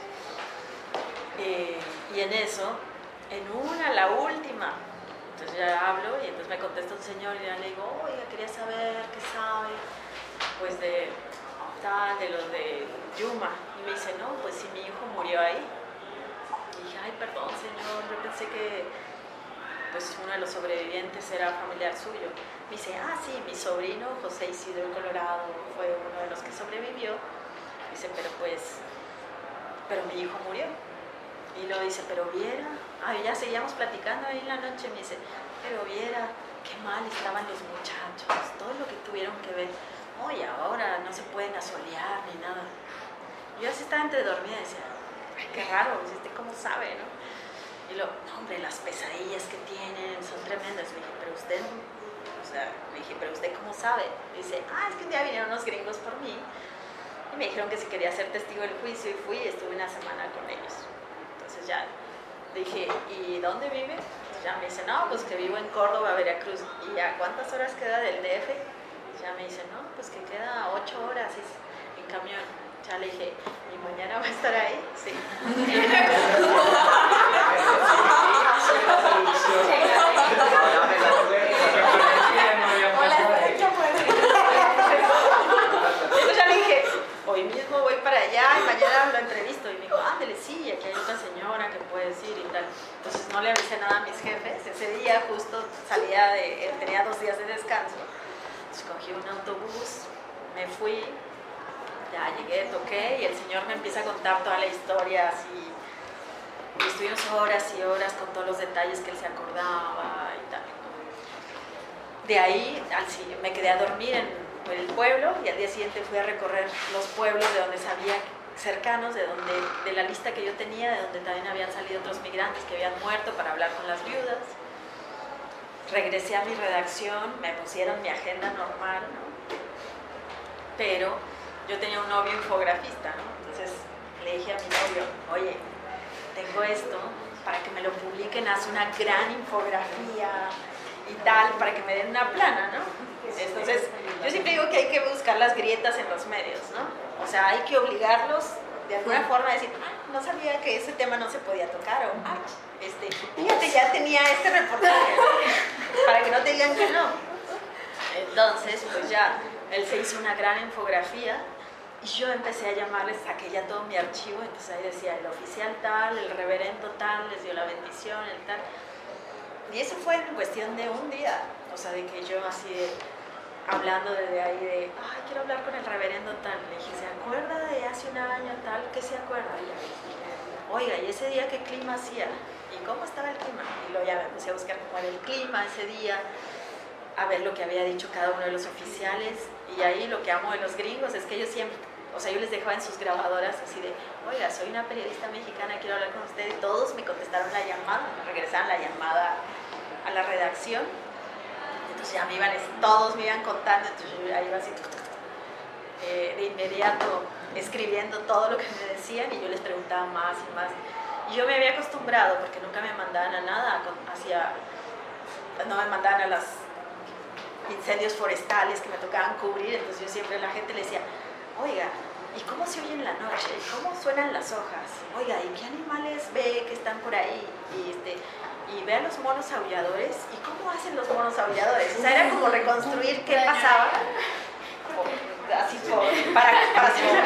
Eh, y en eso, en una, la última, entonces ya hablo y entonces me contesta un señor y ya le digo, oiga, quería saber qué sabe, pues de tal, de los de Yuma. Y me dice, no, pues si mi hijo murió ahí. Y dije, ay, perdón, señor, yo pensé que pues uno de los sobrevivientes era familiar suyo. Me dice, ah, sí, mi sobrino José Isidro Colorado fue uno de los que sobrevivió. Dice, pero pues, pero mi hijo murió. Y luego dice, pero viera, ah, ya seguíamos platicando ahí en la noche, me dice, pero viera, qué mal estaban los muchachos, todo lo que tuvieron que ver. Oye, ahora no se pueden asolear ni nada. Yo así estaba entre dormida y decía, ay, qué raro, ¿usted cómo sabe, no? Y luego, no, hombre, las pesadillas que tienen son tremendas. Le dije, pero usted, o sea, le dije, pero usted cómo sabe. Me dice, ah, es que un día vinieron unos gringos por mí y me dijeron que si quería ser testigo del juicio y fui y estuve una semana con ellos. Entonces ya dije, ¿y dónde vive? Entonces ya me dice, no, pues que vivo en Córdoba, Veracruz. ¿Y a cuántas horas queda del D F? Ya me dice, no, pues que queda ocho horas en camión. Ya le dije, ¿y mañana va a estar ahí? Sí. Entonces ya le dije, hoy mismo voy para allá y mañana lo entrevisto. Y me dijo, ándale, sí, aquí hay otra señora que puede decir y tal. Entonces no le avisé nada a mis jefes. Ese día justo salía de, tenía dos días de descanso. Entonces cogí un autobús, me fui. Ya llegué, toqué y el señor me empieza a contar toda la historia así. Y estuvimos horas y horas con todos los detalles que él se acordaba y tal. De ahí al, me quedé a dormir en el pueblo y al día siguiente fui a recorrer los pueblos de donde sabía, cercanos, de, donde, de la lista que yo tenía, de donde también habían salido otros migrantes que habían muerto para hablar con las viudas. Regresé a mi redacción, me pusieron mi agenda normal, ¿no? Pero yo tenía un novio infografista, ¿no? Entonces le dije a mi novio, oye, tengo esto, para que me lo publiquen, haz una gran infografía y tal, para que me den una plana, ¿no? Entonces, yo siempre digo que hay que buscar las grietas en los medios, ¿no? O sea, hay que obligarlos de alguna forma a decir, ah, no sabía que ese tema no se podía tocar, o, ah, este, fíjate, ya tenía este reportaje, ¿no? Para que no te digan que no. Entonces, pues ya, él se hizo una gran infografía y yo empecé a llamarles, saqué ya todo mi archivo, entonces ahí decía el oficial tal, el reverendo tal, les dio la bendición, el tal. Y eso fue en cuestión de un día, o sea, de que yo así de, hablando desde ahí de, ay, quiero hablar con el reverendo tal. Le dije, ¿se acuerda de hace un año tal? ¿Qué se acuerda? Y yo, oiga, ¿y ese día qué clima hacía? ¿Y cómo estaba el clima? Y luego ya me empecé a buscar cómo era el clima ese día, a ver lo que había dicho cada uno de los oficiales. Y ahí lo que amo de los gringos es que ellos siempre, o sea, yo les dejaba en sus grabadoras así de, oiga, soy una periodista mexicana, quiero hablar con usted. Y todos me contestaron la llamada, me regresaron la llamada a la redacción. Entonces ya me iban, todos me iban contando, entonces yo ahí iba así, eh, de inmediato escribiendo todo lo que me decían y yo les preguntaba más y más. Y yo me había acostumbrado, porque nunca me mandaban a nada, hacia, no me mandaban a los incendios forestales que me tocaban cubrir, entonces yo siempre a la gente le decía, oiga, ¿y cómo se oye en la noche? ¿Cómo suenan las hojas? Oiga, ¿y qué animales ve que están por ahí? Y, este, y ve a los monos aulladores, ¿y cómo hacen los monos aulladores? O sea, era como reconstruir qué pasaba, o, así por, para, para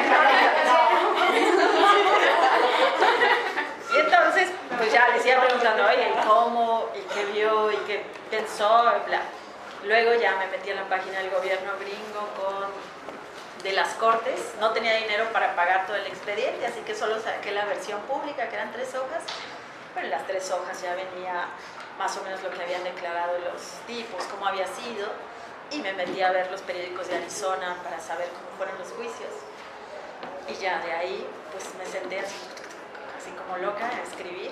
y entonces, pues ya les iba preguntando, oye, ¿y cómo? ¿Y qué vio? ¿Y qué pensó? Y bla. Luego ya me metí en la página del gobierno gringo con, de las cortes. No tenía dinero para pagar todo el expediente, así que solo saqué la versión pública, que eran tres hojas. Pero en las tres hojas ya venía más o menos lo que habían declarado los tipos, cómo había sido. Y me metí a ver los periódicos de Arizona para saber cómo fueron los juicios. Y ya de ahí, pues me senté así, así como loca a escribir.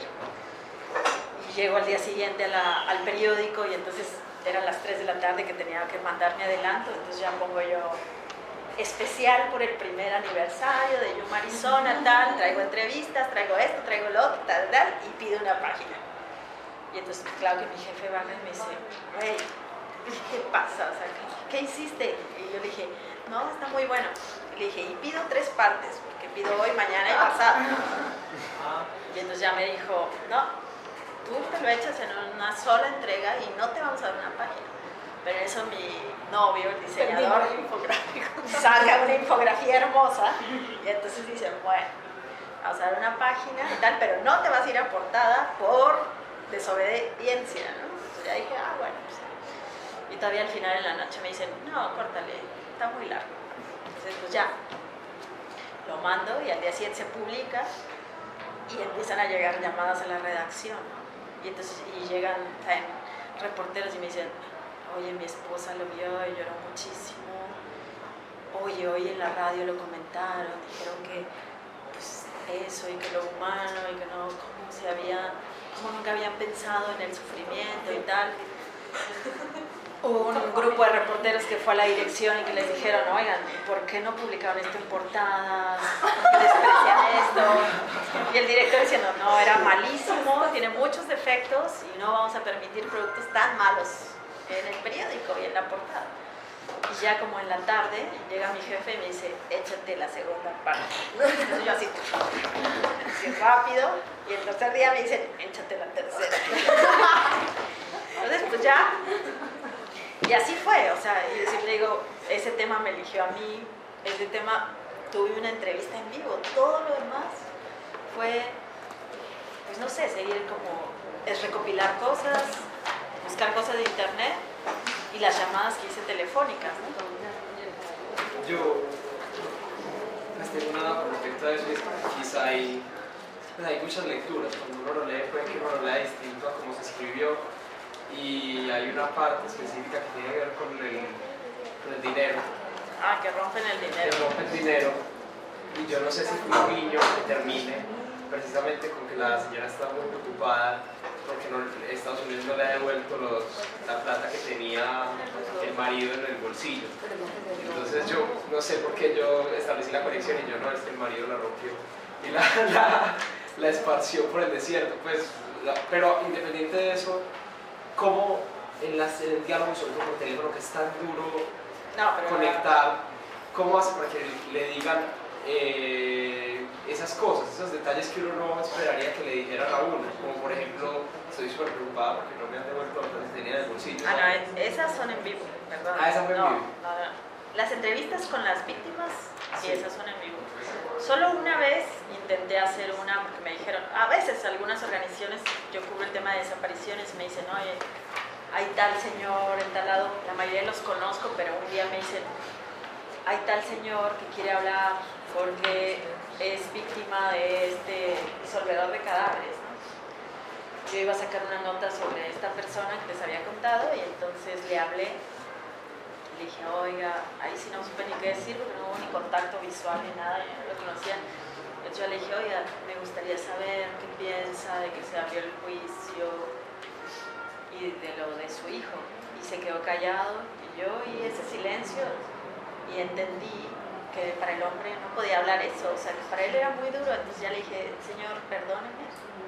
Y llego al día siguiente a la, al periódico y entonces eran las tres de la tarde que tenía que mandar mi adelanto, entonces ya pongo yo especial por el primer aniversario de Yuma, Arizona, tal, traigo entrevistas, traigo esto, traigo lo otro, tal, tal, y pido una página. Y entonces, claro que mi jefe baja y me dice, güey, ¿qué pasa? O sea, ¿qué, ¿qué hiciste? Y yo le dije, no, está muy bueno. Y le dije, y pido tres partes, porque pido hoy, mañana y pasado. Y entonces ya me dijo, no, tú te lo echas en una sola entrega y no te vamos a dar una página. Pero eso mi novio, el diseñador infográfico, saca una infografía hermosa y entonces dice, bueno, vamos a dar una página y tal, pero no te vas a ir a portada por desobediencia, ¿no? Entonces ya dije, ah, bueno, pues. Y todavía al final en la noche me dicen, no, córtale, está muy largo. Entonces pues ya, lo mando y al día siguiente se publica y empiezan a llegar llamadas a la redacción, ¿no? Y entonces y llegan ¿saben? reporteros y me dicen, oye, mi esposa lo vio y lloró muchísimo. Oye, hoy en la radio lo comentaron, dijeron que pues, eso y que lo humano y que no, cómo se había, cómo nunca habían pensado en el sufrimiento y tal. Hubo un grupo de reporteros que fue a la dirección y que les dijeron, oigan, ¿por qué no publicaron esto en portadas? ¿Por qué desprecian esto? Y el director diciendo, no, era malísimo, tiene muchos defectos y no vamos a permitir productos tan malos en el periódico y en la portada. Y ya como en la tarde llega mi jefe y me dice, échate la segunda parte. Entonces yo así, así rápido, y el tercer día me dicen, échate la tercera. Entonces pues ya, y así fue, o sea, y siempre digo, ese tema me eligió a mí, ese tema, tuve una entrevista en vivo, todo lo demás fue, pues no sé, seguir como, es recopilar cosas, buscar cosas de internet y las llamadas que hice telefónicas, ¿no? Yo pues, tengo una con respecto a eso, es que quizá hay, pues, hay muchas lecturas, cuando uno lo lee puede que uno lo lea distinto a cómo se escribió y hay una parte específica que tiene que ver con el, con el dinero. Ah, que rompen el dinero. Que rompen dinero y yo no sé si fue un niño que termine precisamente con que la señora está muy preocupada porque no, Estados Unidos no le ha devuelto los, la plata que tenía el marido en el bolsillo. Entonces yo no sé por qué yo establecí la conexión y yo no, es que el marido la rompió y la, la, la esparció por el desierto. Pues, la, pero independiente de eso, ¿cómo en, las, en el diálogo sobre todo por teléfono que es tan duro no, pero conectar, cómo hace para que le digan Eh, esas cosas, esos detalles que uno no esperaría que le dijeran a uno, como por ejemplo, estoy súper preocupada porque no me han devuelto lo que tenía en el bolsillo? Ah, no, esas son en vivo, perdón. Ah, esas son en no, vivo. No, no. Las entrevistas con las víctimas, sí, Sí. esas son en vivo. Solo una vez intenté hacer una, porque me dijeron, a veces algunas organizaciones, yo cubro el tema de desapariciones, y me dicen, oye, hay tal señor en tal lado, la mayoría los conozco, pero un día me dicen, hay tal señor que quiere hablar porque es víctima de este disolvedor de cadáveres, ¿no? Yo iba a sacar una nota sobre esta persona que les había contado y entonces le hablé, le dije, oiga, ahí sí no supe ni qué decir porque no hubo ni contacto visual ni nada, yo no lo conocía. Entonces yo le dije, oiga, me gustaría saber qué piensa de que se abrió el juicio y de lo de su hijo. Y se quedó callado y yo oí ese silencio y entendí que para el hombre no podía hablar eso, o sea, que para él era muy duro. Entonces ya le dije, señor, perdóneme,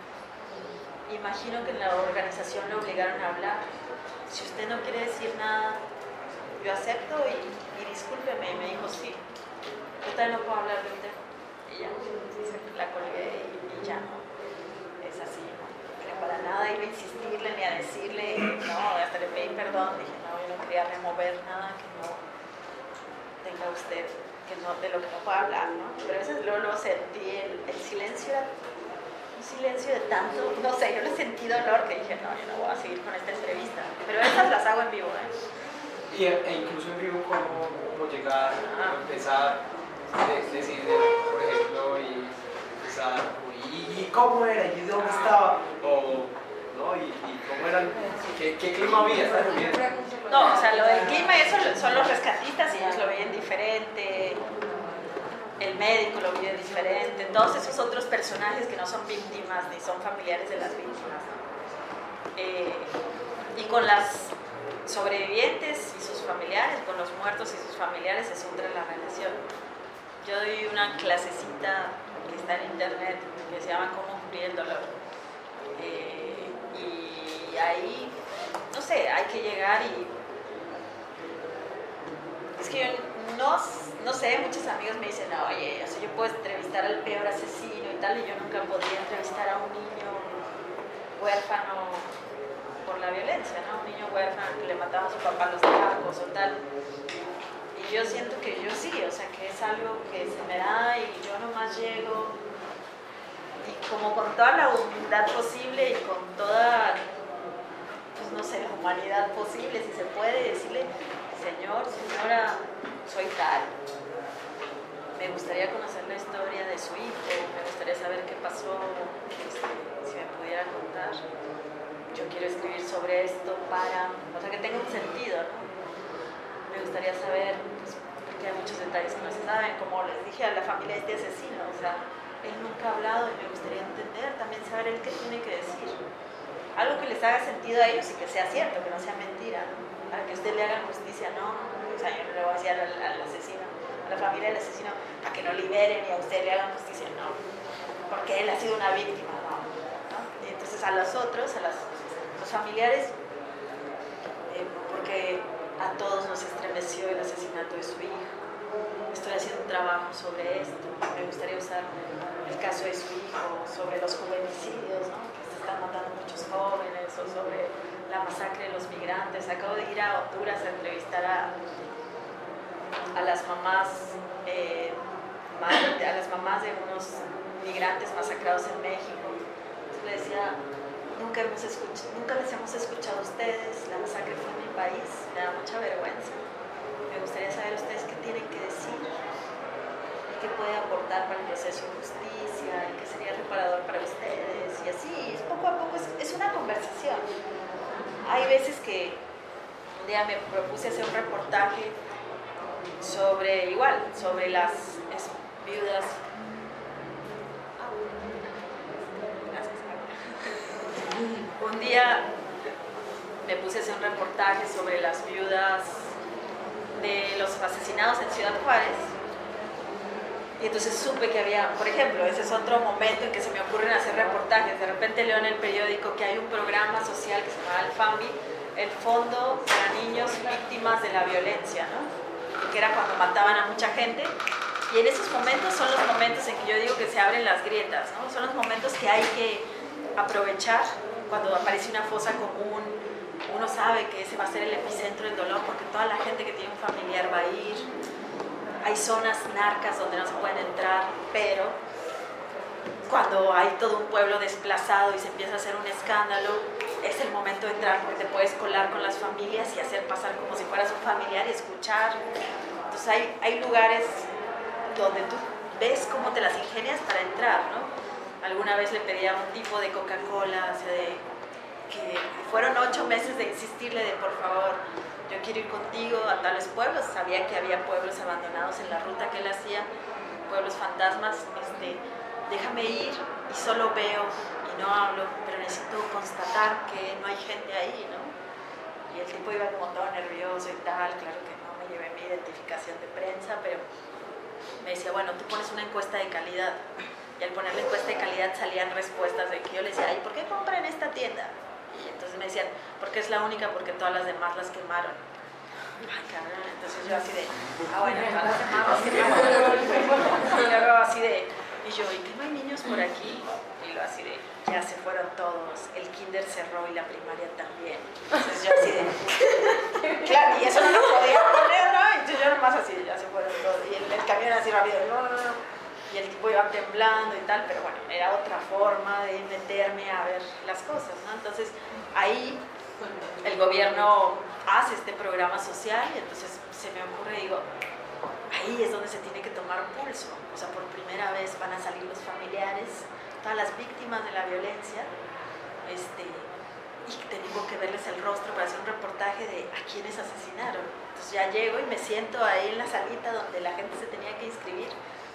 imagino que en la organización lo obligaron a hablar, si usted no quiere decir nada, yo acepto y, y discúlpeme. Y me dijo, sí, yo también no puedo hablar de usted. Y ya, la colgué y, y ya no, es así, ¿no? Pero para nada iba a insistirle ni a decirle, no, hasta le pedí perdón, dije, no, yo no quería remover nada que no tenga usted, que no, de lo que no pueda hablar, ¿no? Pero a veces luego, luego sentí el, el silencio, era un silencio de tanto, no sé, yo le sentí dolor que dije, no, yo no voy a seguir con esta entrevista, pero esas las hago en vivo, ¿eh? Y, e incluso en vivo, cómo, cómo llegar, cómo empezar, de, decir, por ejemplo, y empezar, ¿y, y cómo era? ¿Y dónde estaba? O, ¿no? ¿Y, y cómo era? ¿Qué, qué clima había? ¿Está lloviendo? No, o sea, lo del clima, eso son los rescatistas y ellos lo veían diferente. el médico lo vive diferente, todos esos otros personajes que no son víctimas ni son familiares de las víctimas, ¿no? eh, y con las sobrevivientes y sus familiares, con los muertos y sus familiares es otra la relación. Yo doy una clasecita que está en internet que se llama Cómo cumplir el dolor, eh, y ahí, no sé, hay que llegar y es que yo no, no sé, muchos amigos me dicen, oye, o sea, yo puedo entrevistar al peor asesino y tal, y yo nunca podría entrevistar a un niño huérfano por la violencia, ¿no? Un niño huérfano que le mataba a su papá a los tacos o tal. Y yo siento que yo sí, o sea, que es algo que se me da y yo nomás llego y como con toda la humildad posible y con toda, pues no sé, la humanidad posible, si se puede, decirle, señor, señora, soy tal. Me gustaría conocer la historia de su hijo, me gustaría saber qué pasó, este, si me pudiera contar. Yo quiero escribir sobre esto para, o sea, que tenga un sentido, ¿no? Me gustaría saber, pues, porque hay muchos detalles que no se saben, como les dije a la familia de este asesino, o sea, él nunca ha hablado y me gustaría entender, también saber él qué tiene que decir. Algo que les haga sentido a ellos y que sea cierto, que no sea mentira, ¿no? Para que usted le haga justicia, no, o sea, yo no le voy a decir al, al asesino, a la familia del asesino, para que lo liberen y a usted le hagan justicia, no, porque él ha sido una víctima, no, ¿no? Y entonces a los otros, a las, los familiares, eh, porque a todos nos estremeció el asesinato de su hijo, estoy haciendo un trabajo sobre esto, me gustaría usar el caso de su hijo, sobre los juvenicidios, ¿no? Que se están matando muchos jóvenes, o sobre la masacre de los migrantes. Acabo de ir a Honduras a entrevistar a, a las mamás eh, a las mamás de unos migrantes masacrados en México. Entonces le decía, nunca, hemos escuchado, nunca les hemos escuchado a ustedes, la masacre fue en mi país, me da mucha vergüenza. Me gustaría saber ustedes qué tienen que decir y qué puede aportar para el proceso de justicia y qué sería reparador para ustedes, y así, poco a poco es, es una conversación. Hay veces que un día me propuse hacer un reportaje sobre, igual, sobre las viudas. Un día me puse a hacer un reportaje sobre las viudas de los asesinados en Ciudad Juárez. Y entonces supe que había, por ejemplo, ese es otro momento en que se me ocurren hacer reportajes. De repente leo en el periódico que hay un programa social que se llama el FAMBI, el Fondo para Niños Víctimas de la Violencia, ¿no? Que era cuando mataban a mucha gente. Y en esos momentos son los momentos en que yo digo que se abren las grietas, ¿no? Son los momentos que hay que aprovechar cuando aparece una fosa común. Uno sabe que ese va a ser el epicentro del dolor porque toda la gente que tiene un familiar va a ir. Hay zonas narcas donde no se pueden entrar, pero cuando hay todo un pueblo desplazado y se empieza a hacer un escándalo, es el momento de entrar porque te puedes colar con las familias y hacer pasar como si fueras un familiar y escuchar. Entonces hay, hay lugares donde tú ves cómo te las ingenias para entrar, ¿no? Alguna vez le pedí a un tipo de Coca-Cola, o sea, de, que fueron ocho meses de insistirle de por favor, yo quiero ir contigo a tales pueblos. Sabía que había pueblos abandonados en la ruta que él hacía, pueblos fantasmas. Este, déjame ir y solo veo y no hablo, pero necesito constatar que no hay gente ahí, ¿no? Y el tipo iba como todo nervioso y tal, claro que no me llevé mi identificación de prensa, pero me decía, bueno, tú pones una encuesta de calidad. Y al poner la encuesta de calidad salían respuestas de que yo le decía, ¿y por qué compran en esta tienda? Y entonces me decían, porque es la única, porque todas las demás las quemaron. Ay, cabrón, entonces yo así de, ah, bueno, todas las demás las quemaron. Y luego así de, y yo, ¿y qué no hay niños por aquí? Y luego así de, ya se fueron todos, el kinder cerró y la primaria también. Entonces yo así de, claro, y eso no lo podía poner, ¿no? Entonces yo nomás así, ya se fueron todos. Y el, el camión así rápido, no, no, no. Y el tipo iba temblando y tal, pero bueno, era otra forma de meterme a ver las cosas, ¿no? Entonces ahí el gobierno hace este programa social y entonces se me ocurre, digo, ahí es donde se tiene que tomar un pulso. O sea, por primera vez van a salir los familiares, todas las víctimas de la violencia, este, y tengo que verles el rostro para hacer un reportaje de a quiénes asesinaron. Entonces ya llego y me siento ahí en la salita donde la gente se tenía que inscribir.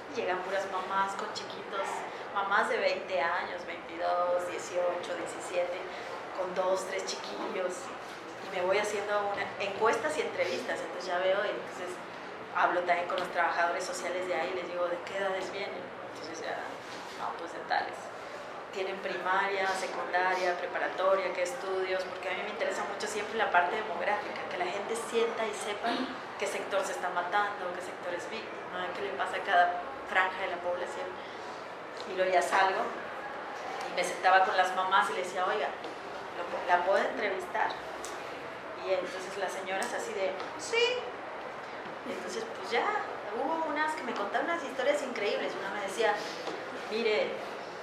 Y llegan puras mamás con chiquitos, mamás de veinte años, veintidós, dieciocho, diecisiete, con dos, tres chiquillos. Y me voy haciendo una, encuestas y entrevistas, entonces ya veo, y entonces hablo también con los trabajadores sociales de ahí, les digo, ¿de qué edades vienen? Entonces ya, no, pues de tales. Tienen primaria, secundaria, preparatoria, qué estudios, porque a mí me interesa mucho siempre la parte demográfica, que la gente sienta y sepa qué sector se está matando, qué sector es víctima, qué le pasa a cada franja de la población. Y luego ya salgo y me sentaba con las mamás y les decía, oiga, ¿la puedo entrevistar? Y entonces las señoras así de, sí. Entonces pues ya, hubo unas que me contaron unas historias increíbles. Una me decía, mire,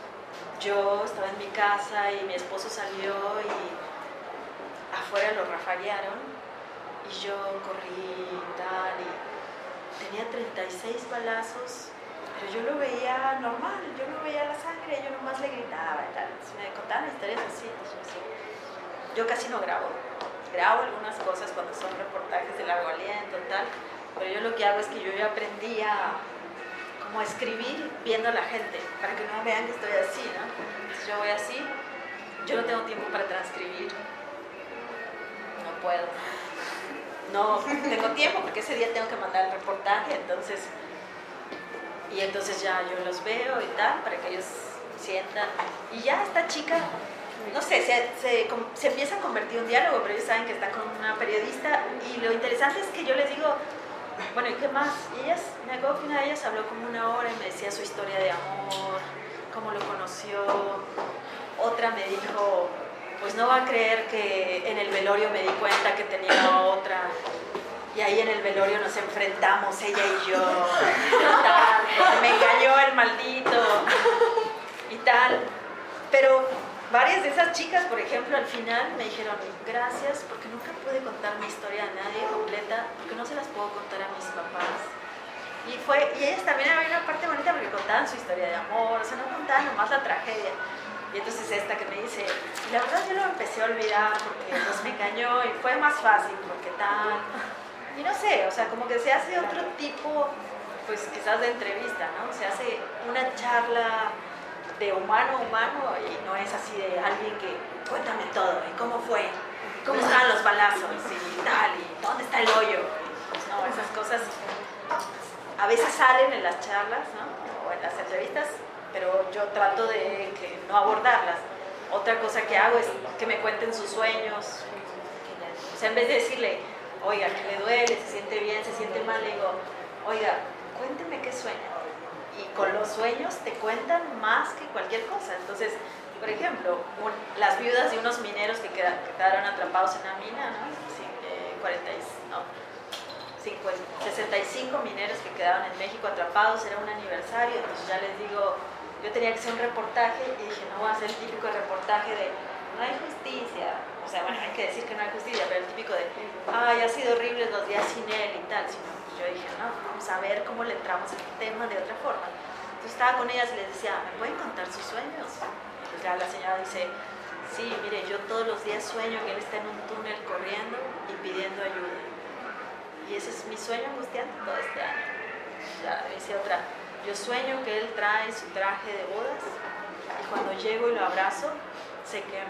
yo estaba en mi casa y mi esposo salió y afuera lo rafaguearon y yo corrí y tal, y tenía treinta y seis balazos, pero yo lo veía normal, yo no veía la sangre, yo nomás le gritaba y tal. Entonces me contaban historias así, entonces, yo casi no grabo, grabo algunas cosas cuando son reportajes de largo aliento y tal, pero yo lo que hago es que yo ya aprendí a como a escribir viendo a la gente, para que no vean que estoy así, ¿no? Entonces yo voy así, yo no tengo tiempo para transcribir, no puedo, no tengo tiempo porque ese día tengo que mandar el reportaje, entonces, y entonces ya yo los veo y tal, para que ellos sientan, y ya esta chica, no sé, se, se, se empieza a convertir en un diálogo, pero ellos saben que está con una periodista, y lo interesante es que yo les digo, bueno, ¿y qué más? Y ellas, me acuerdo que una de ellas habló como una hora y me decía su historia de amor, cómo lo conoció. Otra me dijo, pues no va a creer que en el velorio me di cuenta que tenía otra. Y ahí en el velorio nos enfrentamos, ella y yo. Y tal, me engañó el maldito. Y tal. Pero varias de esas chicas, por ejemplo, al final me dijeron, gracias, porque nunca pude contar mi historia a nadie completa, porque no se las puedo contar a mis papás. Y, fue, y ellas también había una parte bonita porque contaban su historia de amor, o sea, no contaban nomás la tragedia. Y entonces esta que me dice, la verdad yo lo empecé a olvidar porque pues me engañó y fue más fácil, porque tal. Y no sé, o sea, como que se hace otro tipo, pues quizás de entrevista, ¿no? Se hace una charla de humano a humano y no es así de alguien que cuéntame todo, y cómo fue, y cómo estaban los balazos y tal, y dónde está el hoyo. No, esas cosas a veces salen en las charlas, ¿no? O en las entrevistas, pero yo trato de que no abordarlas. Otra cosa que hago es que me cuenten sus sueños. O sea, en vez de decirle, oiga, que le duele, se siente bien, se siente mal, le digo, oiga, cuénteme qué sueña. Y con los sueños te cuentan más que cualquier cosa. Entonces, por ejemplo, un, las viudas de unos mineros que, queda, que quedaron atrapados en la mina, ¿no? Sí, eh, cuarenta, no, cincuenta, sesenta y cinco mineros que quedaron en México atrapados, era un aniversario, entonces ya les digo, yo tenía que hacer un reportaje y dije, no voy a hacer el típico reportaje de no hay justicia, o sea, bueno, hay que decir que no hay justicia, pero el típico de, ay, ha sido horrible los días sin él y tal, sino yo dije, no, vamos a ver cómo le entramos al tema de otra forma. Entonces estaba con ellas y les decía, ¿me pueden contar sus sueños? Entonces ya la señora dice, sí, mire, yo todos los días sueño que él está en un túnel corriendo y pidiendo ayuda. Y ese es mi sueño angustiante todo este año. Ya dice otra, yo sueño que él trae su traje de bodas y cuando llego y lo abrazo, se quema.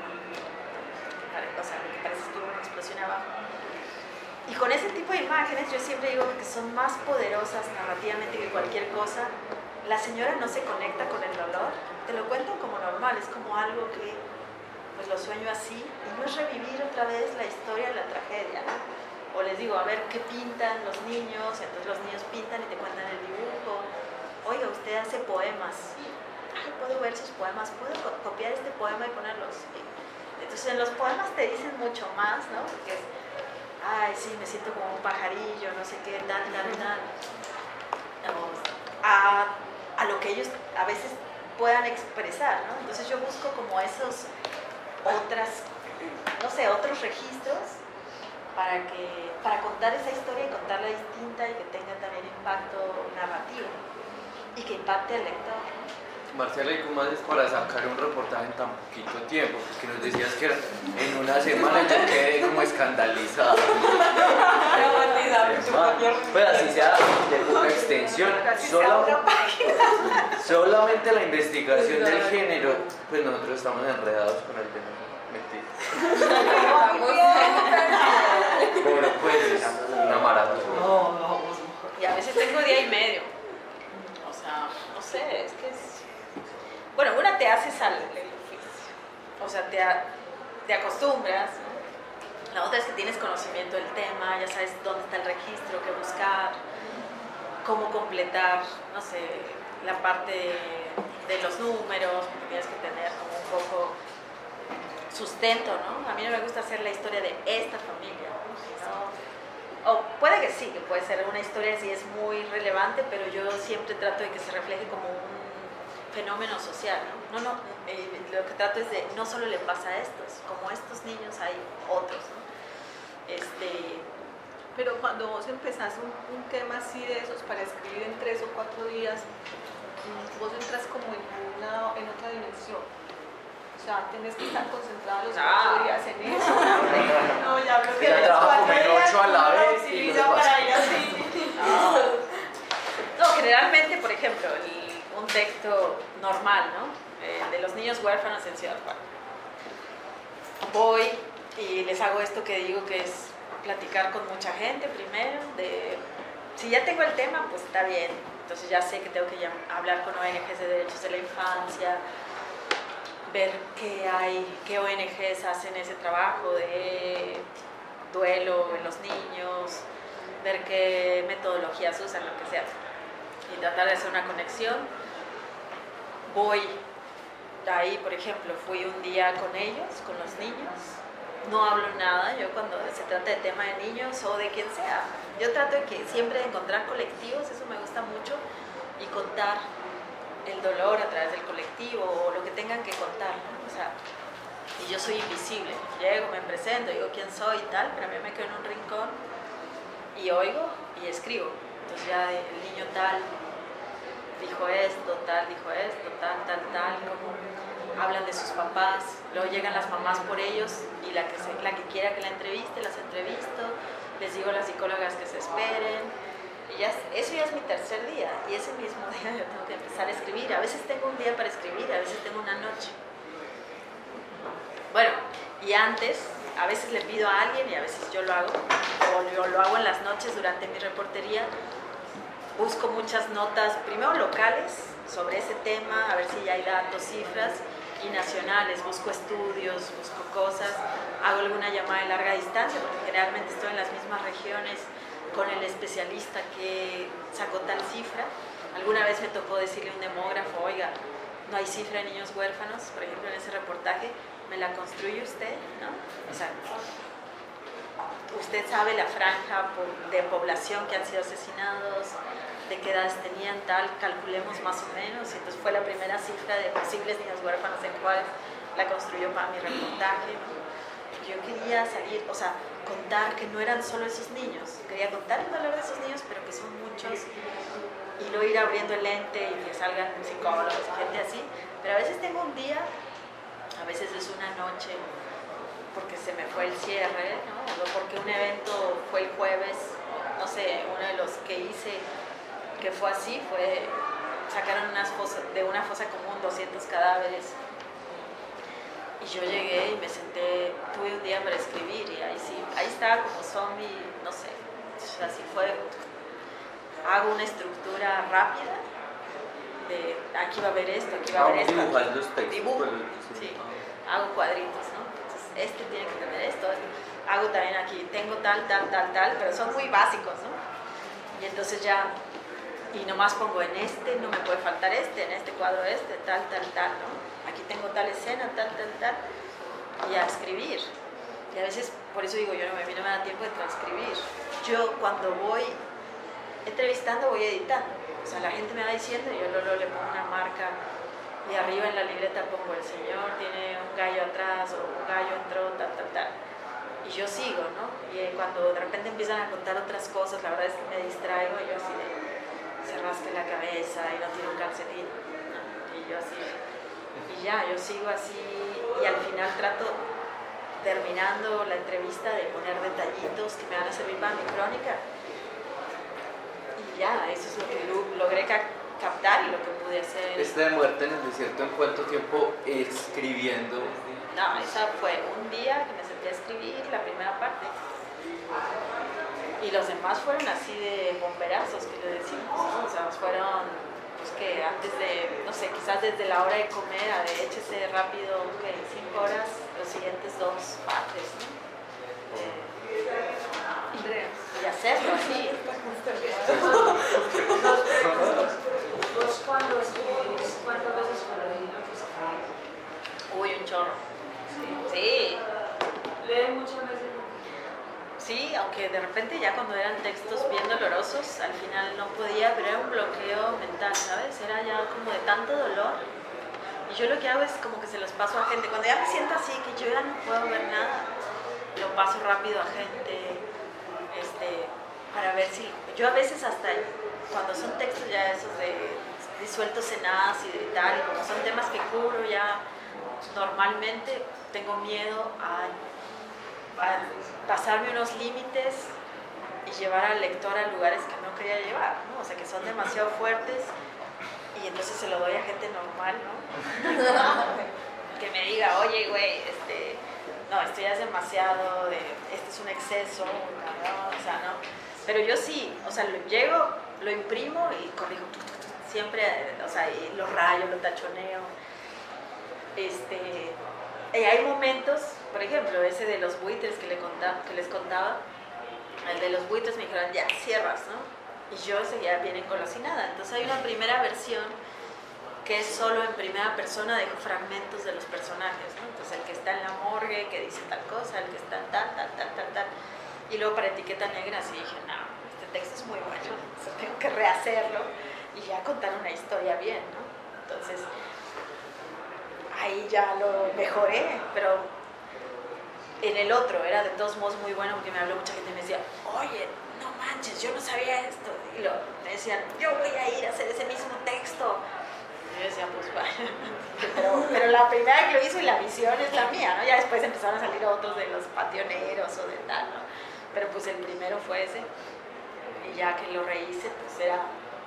O sea, que parece que hubo una explosión abajo. Y con ese tipo de imágenes yo siempre digo que son más poderosas narrativamente que cualquier cosa. La señora no se conecta con el dolor, te lo cuento como normal, es como algo que pues lo sueño así, y no es revivir otra vez la historia de la tragedia, ¿no? O les digo, a ver qué pintan los niños, entonces los niños pintan y te cuentan el dibujo. Oiga, usted hace poemas. Ay, puedo ver sus poemas, puedo co- copiar este poema y ponerlos. Entonces en los poemas te dicen mucho más, ¿no? Porque es, ay, sí, me siento como un pajarillo, no sé qué, tal, tal, tal. A, a lo que ellos a veces puedan expresar, ¿no? Entonces yo busco como esos otras, no sé, otros registros para, que, para contar esa historia y contarla distinta y que tenga también impacto narrativo y que impacte al lector, ¿no? Marcela, ¿y cómo haces para sacar un reportaje en tan poquito tiempo? Porque nos decías que era en una semana, yo quedé como escandalizado. Semana. Pues así sea de poca extensión, solo, solamente la investigación del género, pues nosotros estamos enredados con el tema. Mentira. Pero pues es una maratón. Y a veces tengo día y medio. O sea, no sé, es que es... Bueno, una te haces al oficio. O sea, te, a, te acostumbras, ¿no? La otra es que tienes conocimiento del tema, ya sabes dónde está el registro, qué buscar, cómo completar, no sé, la parte de, de los números, porque tienes que tener como un poco sustento, ¿no? A mí no me gusta hacer la historia de esta familia, ¿no? O puede que sí, que puede ser una historia si es muy relevante, pero yo siempre trato de que se refleje como un fenómeno social, ¿no? No, no, eh, lo que trato es de, no solo le pasa a estos, como a estos niños hay otros, ¿no? Este, pero cuando vos empezás un, un tema así de esos para escribir en tres o cuatro días, vos entras como en, una, en otra dimensión. O sea, tenés que estar concentrado los ah. cuatro días en eso. No, ya creo que ya los trabaja cuatro como en días ocho a la uno lo vez y utiliza los para ir así. No. No, generalmente, por ejemplo, el, un texto normal, ¿no? Eh, de los niños huérfanos en Ciudad Juárez. Voy y les hago esto que digo que es platicar con mucha gente primero, de si ya tengo el tema, pues está bien, entonces ya sé que tengo que hablar con O N Ges de derechos de la infancia, ver qué hay, qué O N Ges hacen ese trabajo de duelo en los niños, ver qué metodologías usan, lo que sea, y tratar de hacer una conexión. Voy ahí, por ejemplo, fui un día con ellos, con los niños, no hablo nada, yo cuando se trata de tema de niños o de quien sea, yo trato de que siempre de encontrar colectivos, eso me gusta mucho, y contar el dolor a través del colectivo o lo que tengan que contar, ¿no? O sea, y yo soy invisible, llego, me presento, digo quién soy y tal, pero a mí me quedo en un rincón y oigo y escribo, entonces ya el niño tal dijo esto, tal, dijo esto, tal, tal, tal, como hablan de sus papás, luego llegan las mamás por ellos y la que, se, la que quiera que la entreviste, las entrevisto, les digo a las psicólogas que se esperen, y ya, eso ya es mi tercer día, y ese mismo día yo tengo que empezar a escribir, a veces tengo un día para escribir, a veces tengo una noche. Bueno, y antes, a veces le pido a alguien y a veces yo lo hago, o yo lo hago en las noches durante mi reportería, busco muchas notas, primero locales, sobre ese tema, a ver si ya hay datos, cifras, y nacionales, busco estudios, busco cosas, hago alguna llamada de larga distancia, porque generalmente estoy en las mismas regiones con el especialista que sacó tal cifra. Alguna vez me tocó decirle a un demógrafo, oiga, no hay cifra de niños huérfanos, por ejemplo en ese reportaje, ¿me la construye usted? ¿No? O sea, usted sabe la franja de población que han sido asesinados, de qué edades tenían, tal, calculemos más o menos. Y entonces fue la primera cifra de posibles niños huérfanos en Juárez, la construyó para mi reportaje, ¿no? Yo quería salir, o sea, contar que no eran solo esos niños, quería contar el valor de esos niños, pero que son muchos, y no ir abriendo el lente y que salgan psicólogos y gente así. Pero a veces tengo un día, a veces es una noche, porque se me fue el cierre, ¿no? O porque un evento fue el jueves, no sé, uno de los que hice que fue así, fue, sacaron unas fosas, de una fosa común doscientos cadáveres, y yo llegué y me senté, tuve un día para escribir, y ahí sí, ahí estaba como zombie, no sé, así fue, hago una estructura rápida, de aquí va a haber esto, aquí va a haber esto, dibujas los textos, dibujo, pues, sí, hago cuadritos, ¿no? Entonces, este tiene que tener esto, hago también aquí, tengo tal, tal, tal, tal, pero son muy básicos, ¿no? Y entonces ya, y nomás pongo en este, no me puede faltar este, en este cuadro este, tal, tal, tal, ¿no? Aquí tengo tal escena, tal, tal, tal, y a escribir. Y a veces, por eso digo, yo no, a mí no me da tiempo de transcribir. Yo cuando voy entrevistando, voy editando. O sea, la gente me va diciendo, y yo luego le pongo una marca, y arriba en la libreta pongo, el señor tiene un gallo atrás, o un gallo entró, tal, tal, tal. Y yo sigo, ¿no? Y cuando de repente empiezan a contar otras cosas, la verdad es que me distraigo, y yo así de, se rasca la cabeza y no tiene un calcetín, ¿no? Y yo así, y ya, yo sigo así, y al final trato, terminando la entrevista, de poner detallitos que me van a servir para mi crónica, ya, eso es lo que lo- logré ca- captar y lo que pude hacer. Esta de Muerte en el Desierto, ¿en cuánto tiempo escribiendo? No, esa fue un día que me senté a escribir la primera parte. Y los demás fueron así de bomberazos, que le decimos, ¿no? O sea, fueron, pues que antes de, no sé, quizás desde la hora de comer, a de échese rápido, que en cinco horas, los siguientes dos partes, ¿no? Eh, Andrea. y hacerlo así. ¿Vos cuándo escribís? ¿Cuántas veces por día? Uy, un chorro. Sí. ¿Lees muchas veces? Sí, aunque de repente ya cuando eran textos bien dolorosos, al final no podía, pero era un bloqueo mental, ¿sabes? Era ya como de tanto dolor. Y yo lo que hago es como que se los paso a gente. Cuando ya me siento así, que yo ya no puedo ver nada, lo paso rápido a gente, este, para ver si... Yo a veces hasta, cuando son textos ya esos de disueltos en ácido y tal, y como son temas que cubro ya normalmente, tengo miedo a... a pasarme unos límites y llevar al lector a lugares que no quería llevar, ¿no? O sea, que son demasiado fuertes y entonces se lo doy a gente normal, ¿no? Que me diga, oye, güey, este, no, esto ya es demasiado, de, este es un exceso, no, o sea, no. Pero yo sí, o sea, lo, llego, lo imprimo y corrijo, siempre, o sea, y lo rayo, lo tachoneo, este... Y hay momentos, por ejemplo, ese de los buitres que, le contaba, que les contaba, el de los buitres me dijeron, ya, cierras, ¿no? Y yo seguía bien engolosinada. Entonces hay una primera versión que es solo en primera persona, de fragmentos de los personajes, ¿no? Entonces el que está en la morgue, que dice tal cosa, el que está en tal, tal, tal, tal, tal. Y luego para Etiqueta Negra así dije, no, este texto es muy bueno, o sea, tengo que rehacerlo y ya contar una historia bien, ¿no? Entonces... ahí ya lo mejoré, pero en el otro era de todos modos muy bueno porque me habló mucha gente y me decía, oye, no manches, yo no sabía esto. Y lo, me decían, yo voy a ir a hacer ese mismo texto. Y yo decía, pues vaya, pero, pero la primera que lo hizo y la visión es la mía, ¿no? Ya después empezaron a salir otros de los pationeros o de tal, ¿no? Pero pues el primero fue ese. Y ya que lo rehice, pues era...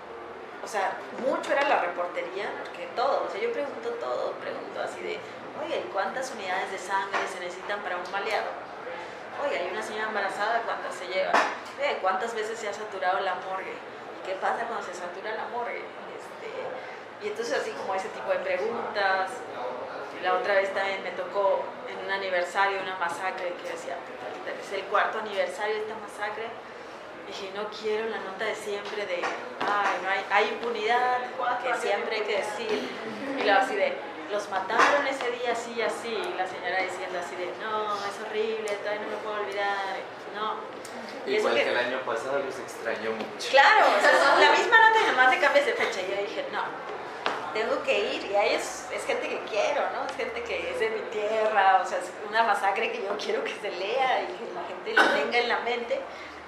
O sea, mucho era la reportería, porque todo, o sea, yo pregunto todo, pregunto así de, oye, ¿cuántas unidades de sangre se necesitan para un baleado? Oye, hay una señora embarazada, ¿cuántas se llevan? Oye, ¿cuántas veces se ha saturado la morgue? ¿Y qué pasa cuando se satura la morgue? Este, y entonces así como ese tipo de preguntas. La otra vez también me tocó en un aniversario una masacre que decía, es el cuarto aniversario de esta masacre. Dije, no quiero la nota de siempre de, ay, no hay, hay impunidad, que siempre hay que decir. Y luego así de, los mataron ese día así y así. Y la señora diciendo así de, no, es horrible, todavía no lo puedo olvidar. No. Y Igual eso que, que el año pasado los extraño mucho. Claro, o sea, son la misma nota y nomás te cambias de fecha. Y yo dije, no, tengo que ir. Y ahí es, es gente que quiero, ¿no? Es gente que es de mi tierra, o sea, es una masacre que yo quiero que se lea y que la gente lo tenga en la mente.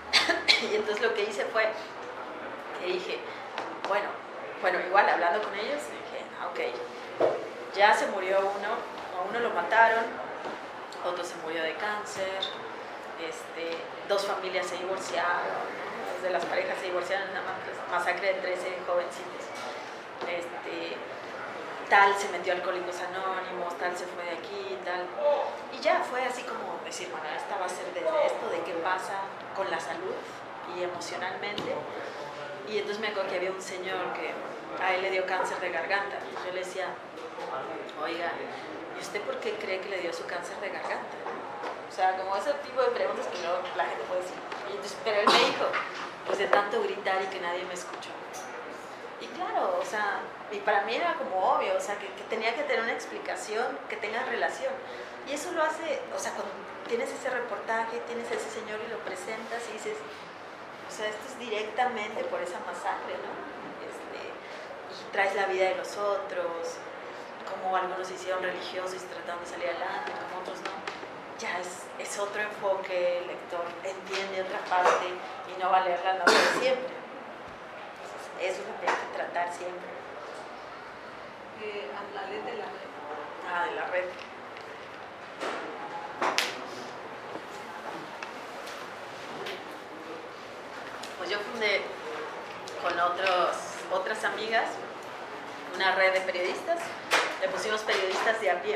Y entonces lo que hice fue que dije, bueno, bueno, igual hablando con ellos, dije, ah, ok, ya se murió uno, a uno lo mataron, otro se murió de cáncer, este, dos familias se divorciaron, ¿no? Dos de las parejas se divorciaron en una masacre de trece jovencitos. Este, tal se metió a Alcohólicos Anónimos, tal se fue de aquí, tal. Y ya fue así como decir, bueno, esta va a ser desde esto, de qué pasa con la salud y emocionalmente. Y entonces me acuerdo que había un señor que a él le dio cáncer de garganta. Y yo le decía, oiga, ¿y usted por qué cree que le dio su cáncer de garganta? O sea, como ese tipo de preguntas que luego la gente puede decir. Y entonces, pero él me dijo, pues de tanto gritar y que nadie me escuchó. Y claro, o sea, y para mí era como obvio, o sea, que, que tenía que tener una explicación, que tenga relación. Y eso lo hace, o sea, cuando tienes ese reportaje, tienes a ese señor y lo presentas y dices, o sea, esto es directamente por esa masacre, ¿no? Este, y traes la vida de los otros, como algunos se hicieron religiosos y trataron de salir adelante, como otros no. Ya es, es otro enfoque, el lector entiende otra parte y no va a leer la nota de siempre. Eso es lo que hay que tratar siempre. Eh, hablarles de la red. Ah, de la red. Pues yo fundé con otros, otras amigas, una red de periodistas, le pusimos periodistas de a pie.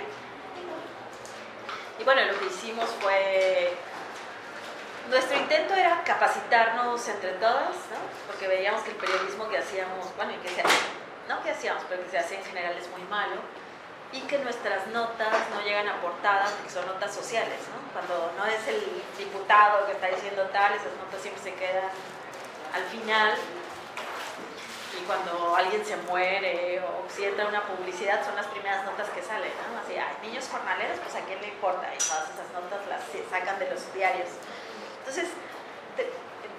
Y bueno, lo que hicimos fue, nuestro intento era capacitarnos entre todas, ¿no? Porque veíamos que el periodismo que hacíamos, bueno, y que se, no que hacíamos, pero que se hace en general es muy malo, y que nuestras notas no llegan a portada porque son notas sociales, ¿no? Cuando no es el diputado que está diciendo tal, esas notas siempre se quedan al final, y cuando alguien se muere o si entra una publicidad son las primeras notas que salen, ¿no? Así, ay, niños jornaleros, pues a quién le importa, y todas esas notas las sacan de los diarios. Entonces, te,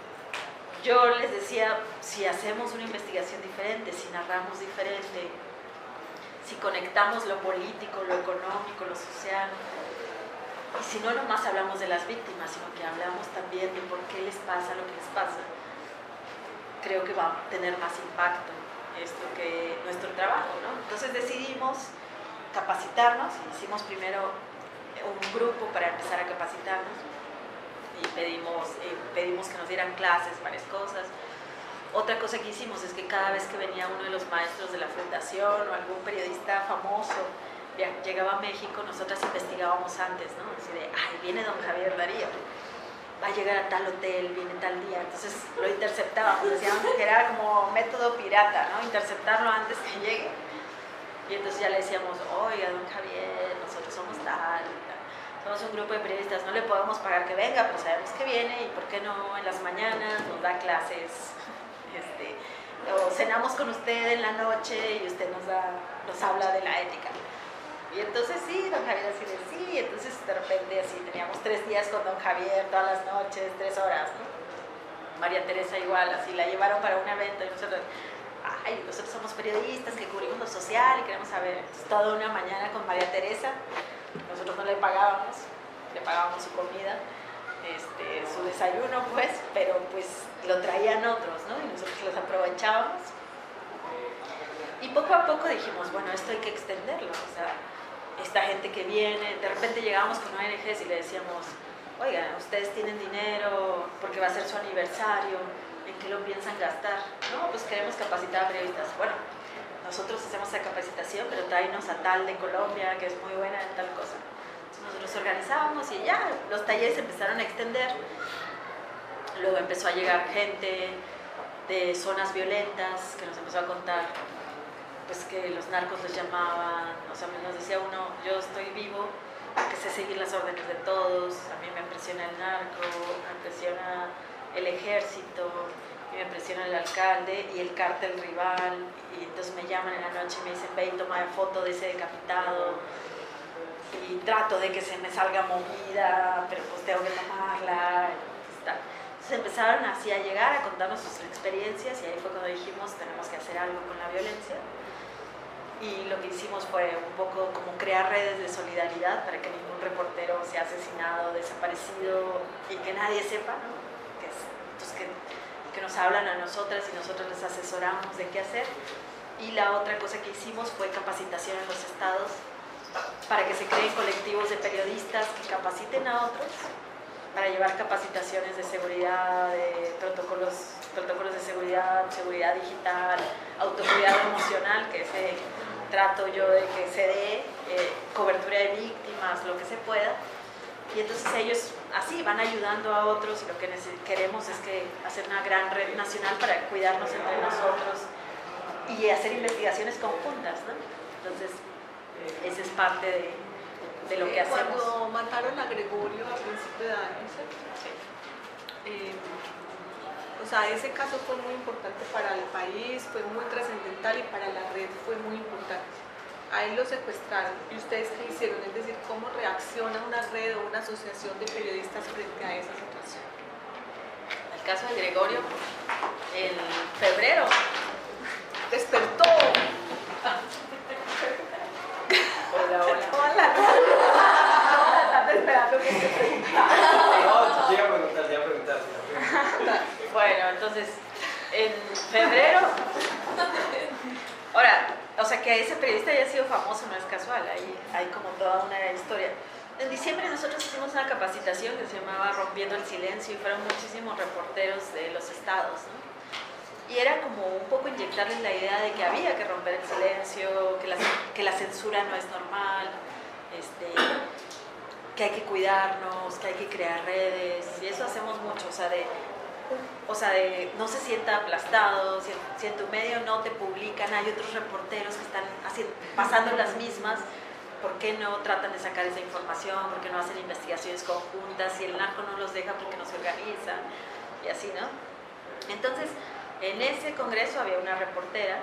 yo les decía, si hacemos una investigación diferente, si narramos diferente, si conectamos lo político, lo económico, lo social, y si no nomás hablamos de las víctimas, sino que hablamos también de por qué les pasa lo que les pasa, creo que va a tener más impacto esto que nuestro trabajo, ¿no? Entonces decidimos capacitarnos, hicimos primero un grupo para empezar a capacitarnos y pedimos, eh, pedimos que nos dieran clases, varias cosas. Otra cosa que hicimos es que cada vez que venía uno de los maestros de la fundación o algún periodista famoso llegaba a México, nosotras investigábamos antes, ¿no? Así de, ay, viene don Javier Darío, va a llegar a tal hotel, viene tal día, entonces lo interceptábamos, decíamos que era como método pirata, ¿no? Interceptarlo antes que llegue. Y entonces ya le decíamos, oiga, don Javier, nosotros somos tal, tal, somos un grupo de periodistas, no le podemos pagar que venga, pero sabemos que viene y por qué no en las mañanas nos da clases. Este, o cenamos con usted en la noche y usted nos, da, nos habla de la ética. Y entonces sí, don Javier así de sí, entonces de repente así teníamos tres días con don Javier todas las noches, tres horas, ¿no? María Teresa igual, así la llevaron para un evento y nosotros, ay, nosotros somos periodistas que cubrimos lo social y queremos saber, entonces toda una mañana con María Teresa, nosotros no le pagábamos, le pagábamos su comida, Este, su desayuno, pues, pero pues lo traían otros, ¿no? Y nosotros los aprovechábamos. Y poco a poco dijimos, bueno, esto hay que extenderlo, o sea, esta gente que viene, de repente llegábamos con O N Ges y le decíamos, oigan, ustedes tienen dinero porque va a ser su aniversario, ¿en qué lo piensan gastar? No, pues queremos capacitar a periodistas. Bueno, nosotros hacemos esa capacitación, pero tráenos a tal de Colombia, que es muy buena en tal cosa. Nosotros organizábamos y ya los talleres empezaron a extender. Luego empezó a llegar gente de zonas violentas que nos empezó a contar pues que los narcos les llamaban, o sea, nos decía uno, yo estoy vivo porque sé seguir las órdenes de todos, a mí me impresiona el narco, me impresiona el ejército, me impresiona el alcalde y el cártel rival, y entonces me llaman en la noche y me dicen, ve y toma foto de ese decapitado, y trato de que se me salga movida, pero pues tengo que tomarla. Entonces empezaron así a llegar, a contarnos sus experiencias, y ahí fue cuando dijimos, tenemos que hacer algo con la violencia. Y lo que hicimos fue un poco como crear redes de solidaridad para que ningún reportero sea asesinado, desaparecido, y que nadie sepa, ¿no? Que, es, entonces que, que nos hablan a nosotras y nosotros les asesoramos de qué hacer. Y la otra cosa que hicimos fue capacitación en los estados, para que se creen colectivos de periodistas que capaciten a otros, para llevar capacitaciones de seguridad, de protocolos, protocolos de seguridad, seguridad digital, autocuidado emocional, que ese trato yo de que se dé, eh, cobertura de víctimas, lo que se pueda. Y entonces ellos así van ayudando a otros, y lo que queremos es que hacer una gran red nacional para cuidarnos entre nosotros y hacer investigaciones conjuntas, ¿no? Entonces, esa es parte de, de lo que hacemos. Cuando mataron a Gregorio a principio de año, ¿sí? eh, o sea, ese caso fue muy importante para el país, fue muy trascendental, y para la red fue muy importante. A él lo secuestraron, y ustedes qué hicieron, es decir, cómo reacciona una red o una asociación de periodistas frente a esa situación. El caso de Gregorio, en febrero, despertó. Hola, hola. Hola. No, están esperando que se preguntara. No, llega a preguntar, llega a preguntar. Bueno, entonces, en febrero, ahora, o sea, que ese periodista haya sido famoso no es casual, hay, hay como toda una historia. En diciembre nosotros hicimos una capacitación que se llamaba Rompiendo el Silencio, y fueron muchísimos reporteros de los estados, ¿no? Y era como un poco inyectarles la idea de que había que romper el silencio, que la, que la censura no es normal, este, que hay que cuidarnos, que hay que crear redes, y eso hacemos mucho, o sea, de, o sea, de no se sienta aplastado, si, si en tu medio no te publican, hay otros reporteros que están haciendo, pasando las mismas, ¿por qué no tratan de sacar esa información? ¿Por qué no hacen investigaciones conjuntas? Si el narco no los deja, ¿por qué no se organizan? Y así, ¿no? Entonces, en ese congreso había una reportera,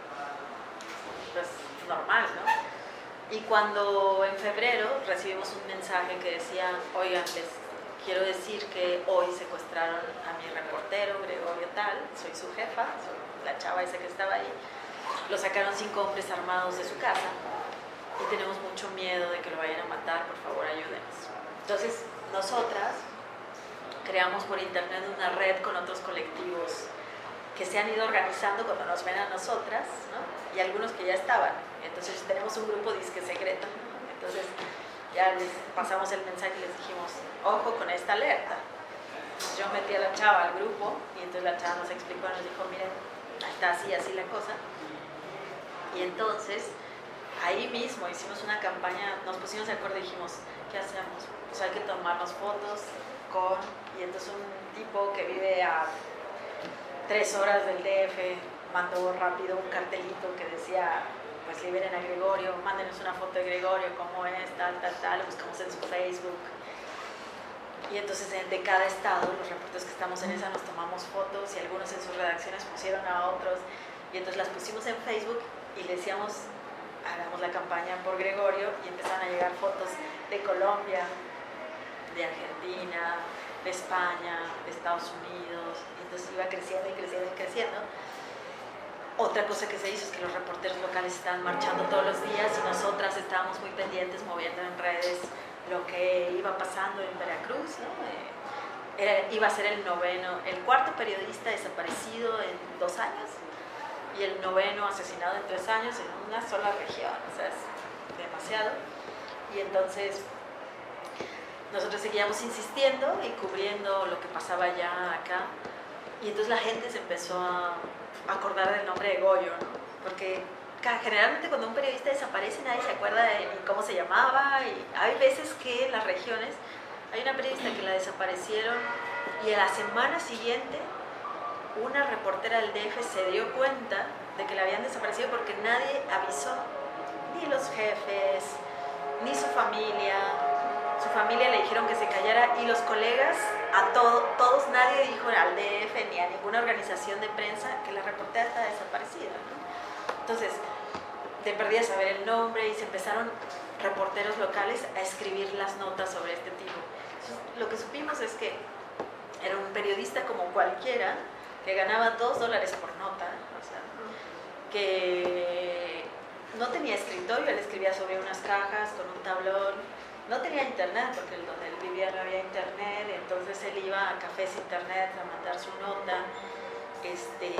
pues normal, ¿no? Y cuando en febrero recibimos un mensaje que decía, oigan, les quiero decir que hoy secuestraron a mi reportero, Gregorio tal, soy su jefa, soy la chava esa que estaba ahí, lo sacaron cinco hombres armados de su casa y tenemos mucho miedo de que lo vayan a matar, por favor ayúdenos. Entonces, nosotras creamos por internet una red con otros colectivos que se han ido organizando cuando nos ven a nosotras, ¿no? Y algunos que ya estaban. Entonces tenemos un grupo disque secreto, ¿no? Entonces ya les pasamos el mensaje y les dijimos, ojo con esta alerta. Entonces, yo metí a la chava al grupo y entonces la chava nos explicó, nos dijo, miren, está así, así la cosa. Y entonces ahí mismo hicimos una campaña, nos pusimos de acuerdo y dijimos, ¿qué hacemos? Pues hay que tomarnos fotos con, y entonces un tipo que vive a tres horas del D F mandó rápido un cartelito que decía, pues liberen a Gregorio, mándenos una foto de Gregorio, cómo es, tal, tal, tal, buscamos en su Facebook. Y entonces de cada estado, los reporteros que estamos en esa nos tomamos fotos y algunos en sus redacciones pusieron a otros y entonces las pusimos en Facebook y le decíamos, hagamos la campaña por Gregorio, y empezaron a llegar fotos de Colombia, de Argentina, de España, de Estados Unidos, y entonces iba creciendo y creciendo y creciendo. Otra cosa que se hizo es que los reporteros locales estaban marchando todos los días y nosotras estábamos muy pendientes, moviendo en redes lo que iba pasando en Veracruz, ¿no? Eh, era, iba a ser el noveno, el cuarto periodista desaparecido en dos años y el noveno asesinado en tres años en una sola región, o sea, es demasiado. Y entonces nosotros seguíamos insistiendo y cubriendo lo que pasaba ya acá, y entonces la gente se empezó a acordar del nombre de Goyo, ¿no? Porque generalmente cuando un periodista desaparece nadie se acuerda de ni cómo se llamaba, y hay veces que en las regiones hay una periodista que la desaparecieron y a la semana siguiente una reportera del D F se dio cuenta de que la habían desaparecido porque nadie avisó, ni los jefes, ni su familia. Su familia le dijeron que se callara y los colegas, a todo, todos, nadie dijo al D F ni a ninguna organización de prensa que la reportera estaba desaparecida, ¿no? Entonces, de perdida saber el nombre y se empezaron reporteros locales a escribir las notas sobre este tipo. Entonces, lo que supimos es que era un periodista como cualquiera que ganaba dos dólares por nota, o sea, que no tenía escritorio, él escribía sobre unas cajas con un tablón. No tenía internet, porque donde él vivía no había internet, entonces él iba a cafés internet a mandar su nota, este,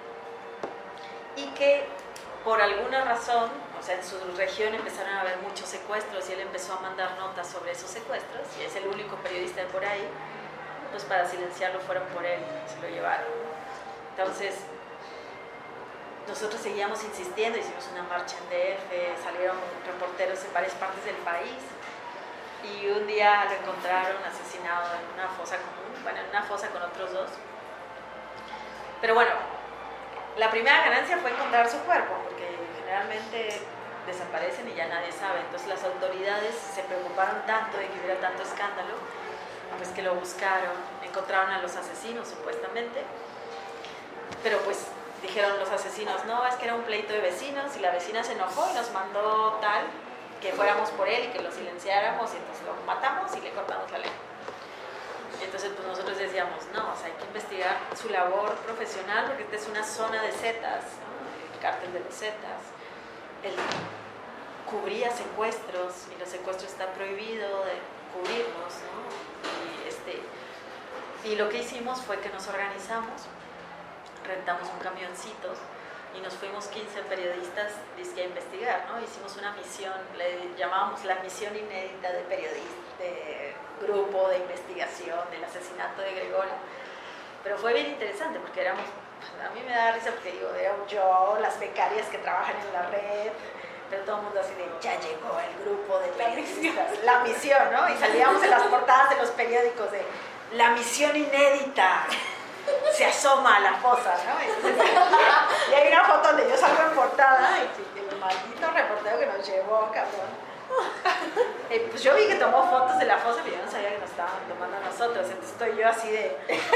y que por alguna razón, o sea, en su región empezaron a haber muchos secuestros y él empezó a mandar notas sobre esos secuestros, y es el único periodista de por ahí, pues para silenciarlo fueron por él, se lo llevaron. Entonces, nosotros seguíamos insistiendo, hicimos una marcha en D F, salieron reporteros en varias partes del país, y un día lo encontraron asesinado en una fosa común, bueno, en una fosa con otros dos. Pero bueno, la primera ganancia fue encontrar su cuerpo, porque generalmente desaparecen y ya nadie sabe. Entonces las autoridades se preocuparon tanto de que hubiera tanto escándalo, pues que lo buscaron, encontraron a los asesinos supuestamente, pero pues dijeron los asesinos, no, es que era un pleito de vecinos y la vecina se enojó y nos mandó tal, que fuéramos por él y que lo silenciáramos, y entonces lo matamos y le cortamos la lengua. Y entonces pues nosotros decíamos, no, o sea, hay que investigar su labor profesional, porque esta es una zona de zetas, ¿no? El cártel de los zetas. Él cubría secuestros y los secuestros está prohibido de cubrirlos, ¿no? Y, este, y lo que hicimos fue que nos organizamos, rentamos un camioncito y nos fuimos quince periodistas dizque a investigar, ¿no? Hicimos una misión, le llamábamos la misión inédita de periodistas, de grupo de investigación del asesinato de Gregorio. Pero fue bien interesante porque éramos a mí me da risa porque digo, veo yo, las becarias que trabajan en la red, pero todo el mundo así de, ya llegó el grupo de periodistas, la misión, ¿no? Y salíamos en las portadas de los periódicos de, la misión inédita se asoma a la fosa, ¿no? Entonces, y hay una foto donde yo salgo en portada y el maldito reportero que nos llevó, cabrón. Eh, pues yo vi que tomó fotos de la fosa, pero yo no sabía que nos estaban tomando a nosotros, entonces estoy yo así de...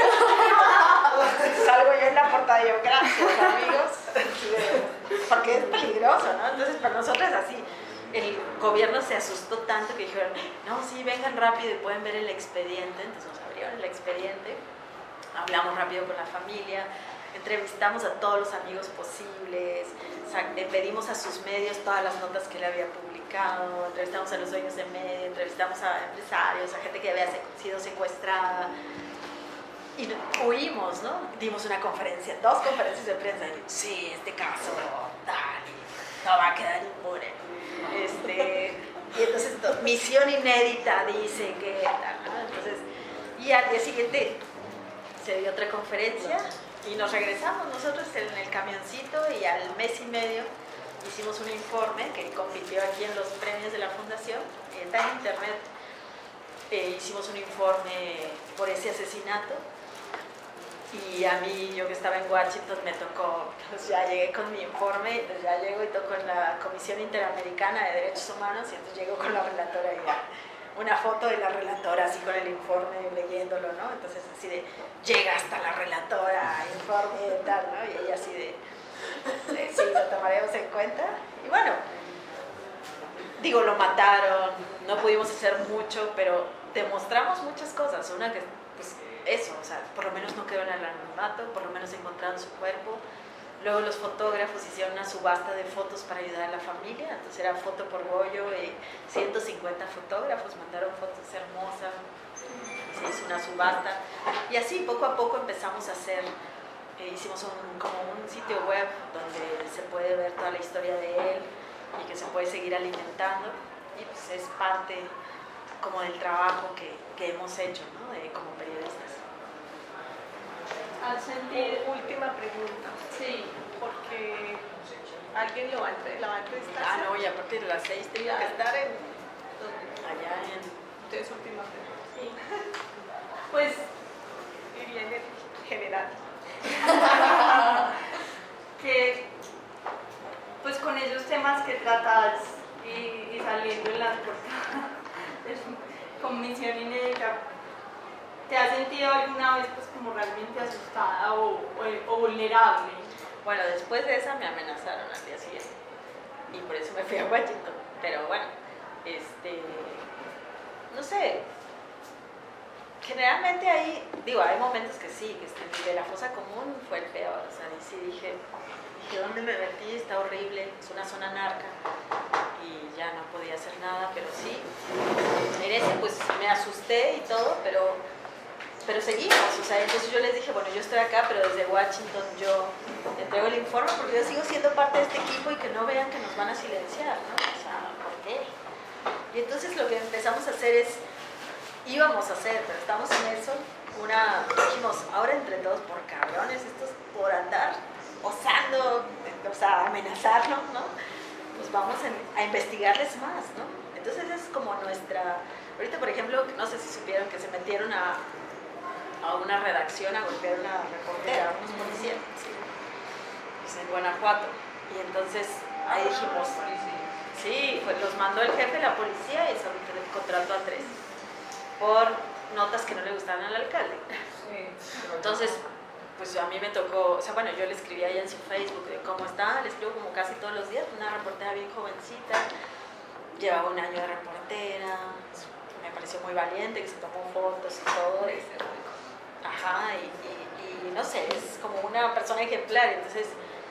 Salgo yo en la portada y yo, gracias amigos, porque es peligroso, ¿no? Entonces para nosotros así, el gobierno se asustó tanto que dijeron, no, sí, vengan rápido y pueden ver el expediente, entonces nos abrieron el expediente, hablamos rápido con la familia, entrevistamos a todos los amigos posibles, pedimos a sus medios todas las notas que él había publicado, entrevistamos a los dueños de medio, entrevistamos a empresarios, a gente que había sido secuestrada y huimos, ¿no? Dimos una conferencia, dos conferencias de prensa y sí, este caso, tal, no va a quedar impune. Este, y entonces, misión inédita dice que tal, ¿no? Entonces, y al día siguiente se dio otra conferencia y nos regresamos nosotros en el camioncito y al mes y medio hicimos un informe que compitió aquí en los premios de la fundación, está en internet, eh, hicimos un informe por ese asesinato y a mí, yo que estaba en Washington, me tocó, pues ya llegué con mi informe, pues ya llego y toco en la Comisión Interamericana de Derechos Humanos y entonces llego con la relatora y ya, una foto de la relatora así con el informe leyéndolo, ¿no? Entonces así de, llega hasta la relatora, informe y tal, ¿no? Y ella así de, de sí, lo tomaremos en cuenta. Y bueno, digo, lo mataron, no pudimos hacer mucho, pero demostramos muchas cosas. Una que, pues eso, o sea, por lo menos no quedó en el anonimato, por lo menos encontraron su cuerpo. Luego los fotógrafos hicieron una subasta de fotos para ayudar a la familia, entonces era foto por bollo, y ciento cincuenta fotógrafos mandaron fotos hermosas, se hizo una subasta y así poco a poco empezamos a hacer, eh, hicimos un, como un sitio web donde se puede ver toda la historia de él y que se puede seguir alimentando y pues es parte como del trabajo que, que hemos hecho, ¿no? De, como periodistas. Al sentir, última pregunta. Sí. Porque alguien lo va a, entre, la va a entrevistar. Ah, no, y a partir de las seis tenía que estar en, allá en... Entonces, última pregunta. Sí. Pues, y viene general. que, pues con esos temas que tratas y, y saliendo en las portadas con misión inédita, ¿te has sentido alguna vez pues como realmente asustada o, o, o vulnerable? Bueno, después de esa me amenazaron al día siguiente y por eso me fui a Washington, pero bueno, este, no sé, generalmente ahí, digo, hay momentos que sí, que este, de la fosa común fue el peor, o sea, y sí dije, dije, ¿dónde me metí? Está horrible, es una zona narca y ya no podía hacer nada, pero sí, en ese pues me asusté y todo, pero... pero seguimos, o sea, entonces yo les dije, bueno, yo estoy acá, pero desde Washington yo entrego el informe porque yo sigo siendo parte de este equipo y que no vean que nos van a silenciar, ¿no? O sea, ¿por qué? Y entonces lo que empezamos a hacer es, íbamos a hacer, pero estamos en eso, una, dijimos, ahora entre todos, por cabrones, estos por andar osando, o sea, amenazarnos, ¿no? Pues vamos a, a investigarles más, ¿no? Entonces es como nuestra, ahorita por ejemplo, no sé si supieron que se metieron a a una redacción a golpear a una reportera, a unos policías, sí, pues en Guanajuato. Y entonces ahí dijimos, sí, pues los mandó el jefe de la policía y se contrató a tres por notas que no le gustaban al alcalde. Entonces, pues a mí me tocó, o sea, bueno, yo le escribí a ella en su Facebook de cómo está, le escribo como casi todos los días, una reportera bien jovencita, llevaba un año de reportera, me pareció muy valiente, que se tomó fotos y todo. Y, ajá, y, y, y no sé, es como una persona ejemplar. Entonces,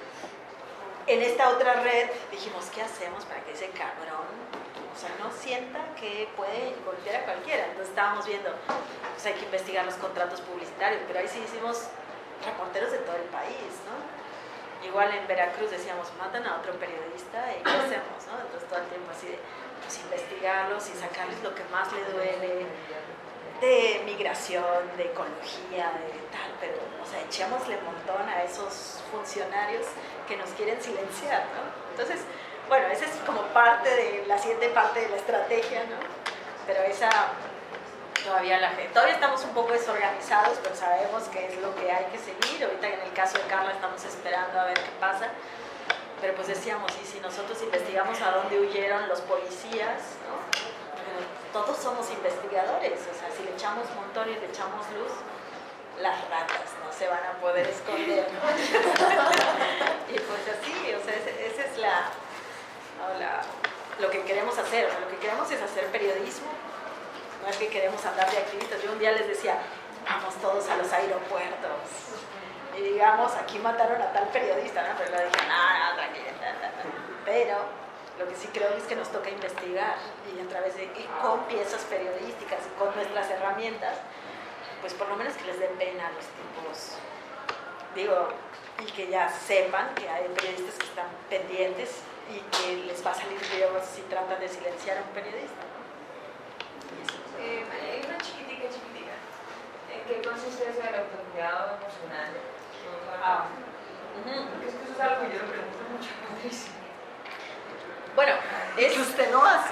en esta otra red dijimos, ¿qué hacemos para que ese cabrón, o sea, no sienta que puede golpear a cualquiera? Entonces estábamos viendo, pues hay que investigar los contratos publicitarios, pero ahí sí hicimos reporteros de todo el país, ¿no? Igual en Veracruz decíamos, matan a otro periodista y ¿qué hacemos, no? Entonces todo el tiempo así de, pues investigarlos y sacarles lo que más le duele, de migración, de ecología, de tal, pero, o sea, echémosle un montón a esos funcionarios que nos quieren silenciar, ¿no? Entonces, bueno, esa es como parte de la siguiente parte de la estrategia, ¿no? Pero esa todavía la gente, todavía estamos un poco desorganizados, pero sabemos que es lo que hay que seguir. Ahorita en el caso de Carla estamos esperando a ver qué pasa. Pero pues decíamos, y si nosotros investigamos a dónde huyeron los policías, ¿no? Todos somos investigadores, o sea, si le echamos montón y le echamos luz, las ratas no se van a poder esconder. Y pues así, o sea, esa es la, no, la, lo que queremos hacer, o sea, lo que queremos es hacer periodismo, no es que queremos andar de activistas. Yo un día les decía, vamos todos a los aeropuertos y digamos, aquí mataron a tal periodista, ¿no? Pero le dije, no, no, tranquila, pero lo que sí creo es que nos toca investigar y a través de, y con piezas periodísticas y con nuestras herramientas, pues por lo menos que les dé pena a los tipos, digo, y que ya sepan que hay periodistas que están pendientes y que les va a salir peor si tratan de silenciar a un periodista. Eh, hay una chiquitica, chiquitica. ¿En qué consiste eso del autocuidado emocional? Ah. Porque es que eso es algo que yo le pregunto mucho a Patricia. Bueno, es que usted no hace.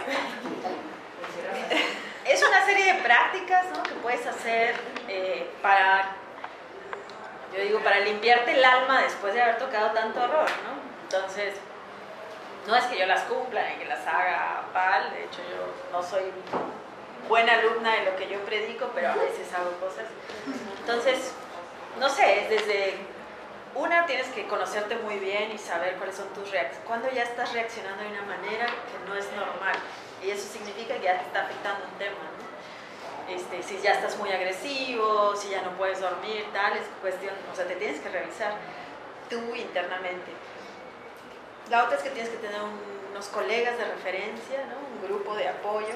Es una serie de prácticas, ¿no?, que puedes hacer eh, para, yo digo, para limpiarte el alma después de haber tocado tanto horror, ¿no? Entonces, no es que yo las cumpla ni que las haga pal, de hecho yo no soy buena alumna de lo que yo predico, pero a veces hago cosas. Entonces, no sé, desde una tienes que conocerte muy bien y saber cuáles son tus reacciones. Cuando ya estás reaccionando de una manera que no es normal, y eso significa que ya te está afectando un tema, ¿no? Este, si ya estás muy agresivo, si ya no puedes dormir, tal, es cuestión, o sea, te tienes que revisar tú internamente. La otra es que tienes que tener un, unos colegas de referencia, ¿no?, un grupo de apoyo,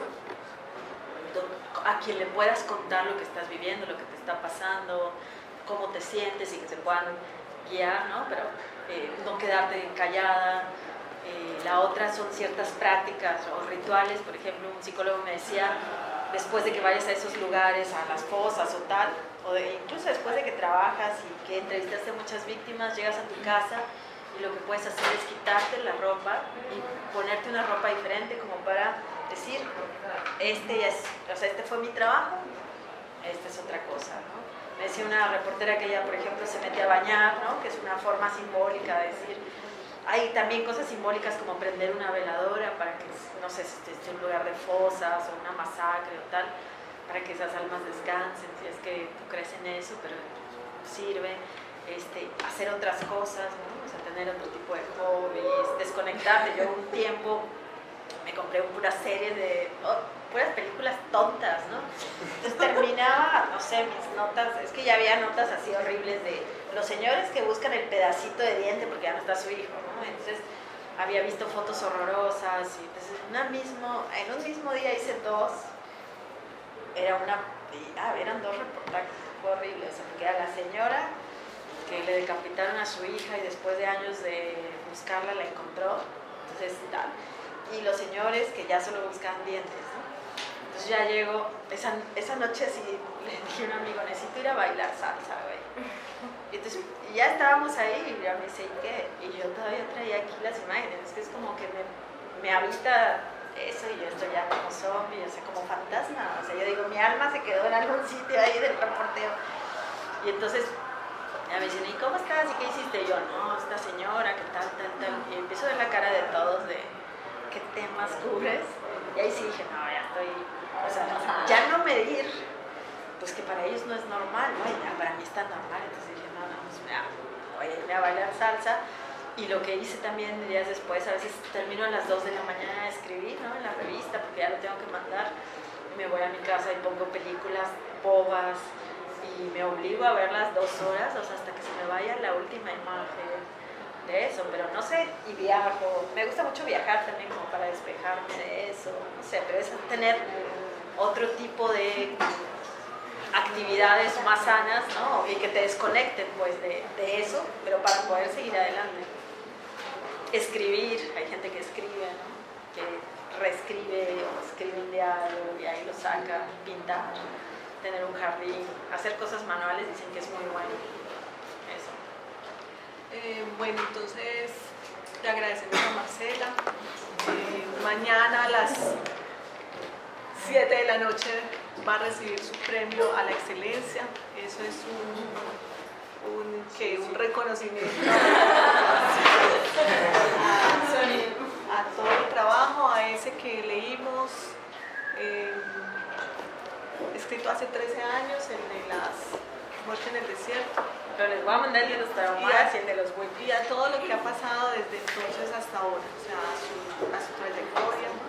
a quien le puedas contar lo que estás viviendo, lo que te está pasando, cómo te sientes y que te puedan guiar, ¿no? Pero eh, no quedarte callada. Eh, la otra son ciertas prácticas o rituales. Por ejemplo, un psicólogo me decía, después de que vayas a esos lugares, a las fosas o tal, o de, incluso después de que trabajas y que entrevistaste a muchas víctimas, llegas a tu casa y lo que puedes hacer es quitarte la ropa y ponerte una ropa diferente, como para decir, este, es, o sea, este fue mi trabajo, esta es otra cosa, ¿no? Me decía una reportera que ella, por ejemplo, se mete a bañar, ¿no?, que es una forma simbólica de decir. Hay también cosas simbólicas como prender una veladora para que, no sé, si esté en un lugar de fosas o una masacre o tal, para que esas almas descansen, si es que tú crees en eso, pero sirve. Este, hacer otras cosas, ¿no? O sea, tener otro tipo de hobbies, desconectarte. Yo un tiempo me compré puras series de, oh, puras películas tontas, ¿no? Entonces terminaba, no sé, mis notas, es que ya había notas así horribles de los señores que buscan el pedacito de diente porque ya no está su hijo, ¿no? Entonces había visto fotos horrorosas y entonces una mismo, en un mismo día hice dos, era una, ah, eran dos reportajes, fue horrible, o sea, porque era la señora que le decapitaron a su hija y después de años de buscarla la encontró, entonces tal, y los señores que ya solo buscaban dientes, ¿no? Entonces ya llego, esa, esa noche sí le dije a un amigo, necesito ir a bailar salsa, güey. Y entonces ya estábamos ahí y ya me dice, ¿y qué? Y yo todavía traía aquí las imágenes, es que es como que me, me habita eso y yo estoy ya como zombie, o sea, como fantasma. O sea, yo digo, mi alma se quedó en algún sitio ahí del reporteo. Y entonces ya me dicen, ¿y cómo estás? ¿Y qué hiciste? Y yo, no, esta señora, que tal, tal, tal. Y empiezo a ver la cara de todos de qué temas cubres. Y ahí sí dije, no, ya estoy, o sea, ya no medir, pues que para ellos no es normal, ¿no? Y ya para mí está normal. Entonces dije, no, no, pues me voy a irme a bailar salsa. Y lo que hice también días después, a veces termino a las dos de la mañana de escribir, ¿no?, en la revista, porque ya lo tengo que mandar. Y me voy a mi casa y pongo películas bobas y me obligo a verlas dos horas, o sea, hasta que se me vaya la última imagen de eso. Pero no sé, y viajo. Me gusta mucho viajar también como para despejarme de eso, no sé, pero es tener otro tipo de actividades más sanas, ¿no?, y que te desconecten pues de, de eso, pero para poder seguir adelante. Escribir, hay gente que escribe, ¿no?, que reescribe o escribe un diario y ahí lo saca. Pintar, tener un jardín, hacer cosas manuales, dicen que es muy bueno. Bueno, entonces le agradecemos a Marcela. Eh, mañana a las siete de la noche va a recibir su premio a la excelencia. Eso es un, un, ¿qué? un reconocimiento a, a todo el trabajo, a ese que leímos, eh, escrito hace trece años, el de las muertes en el desierto. Pero les voy a mandar el de los traumas y el de los huecos. Y a todo lo que ha pasado desde entonces hasta ahora, o sea, a su, a su trayectoria.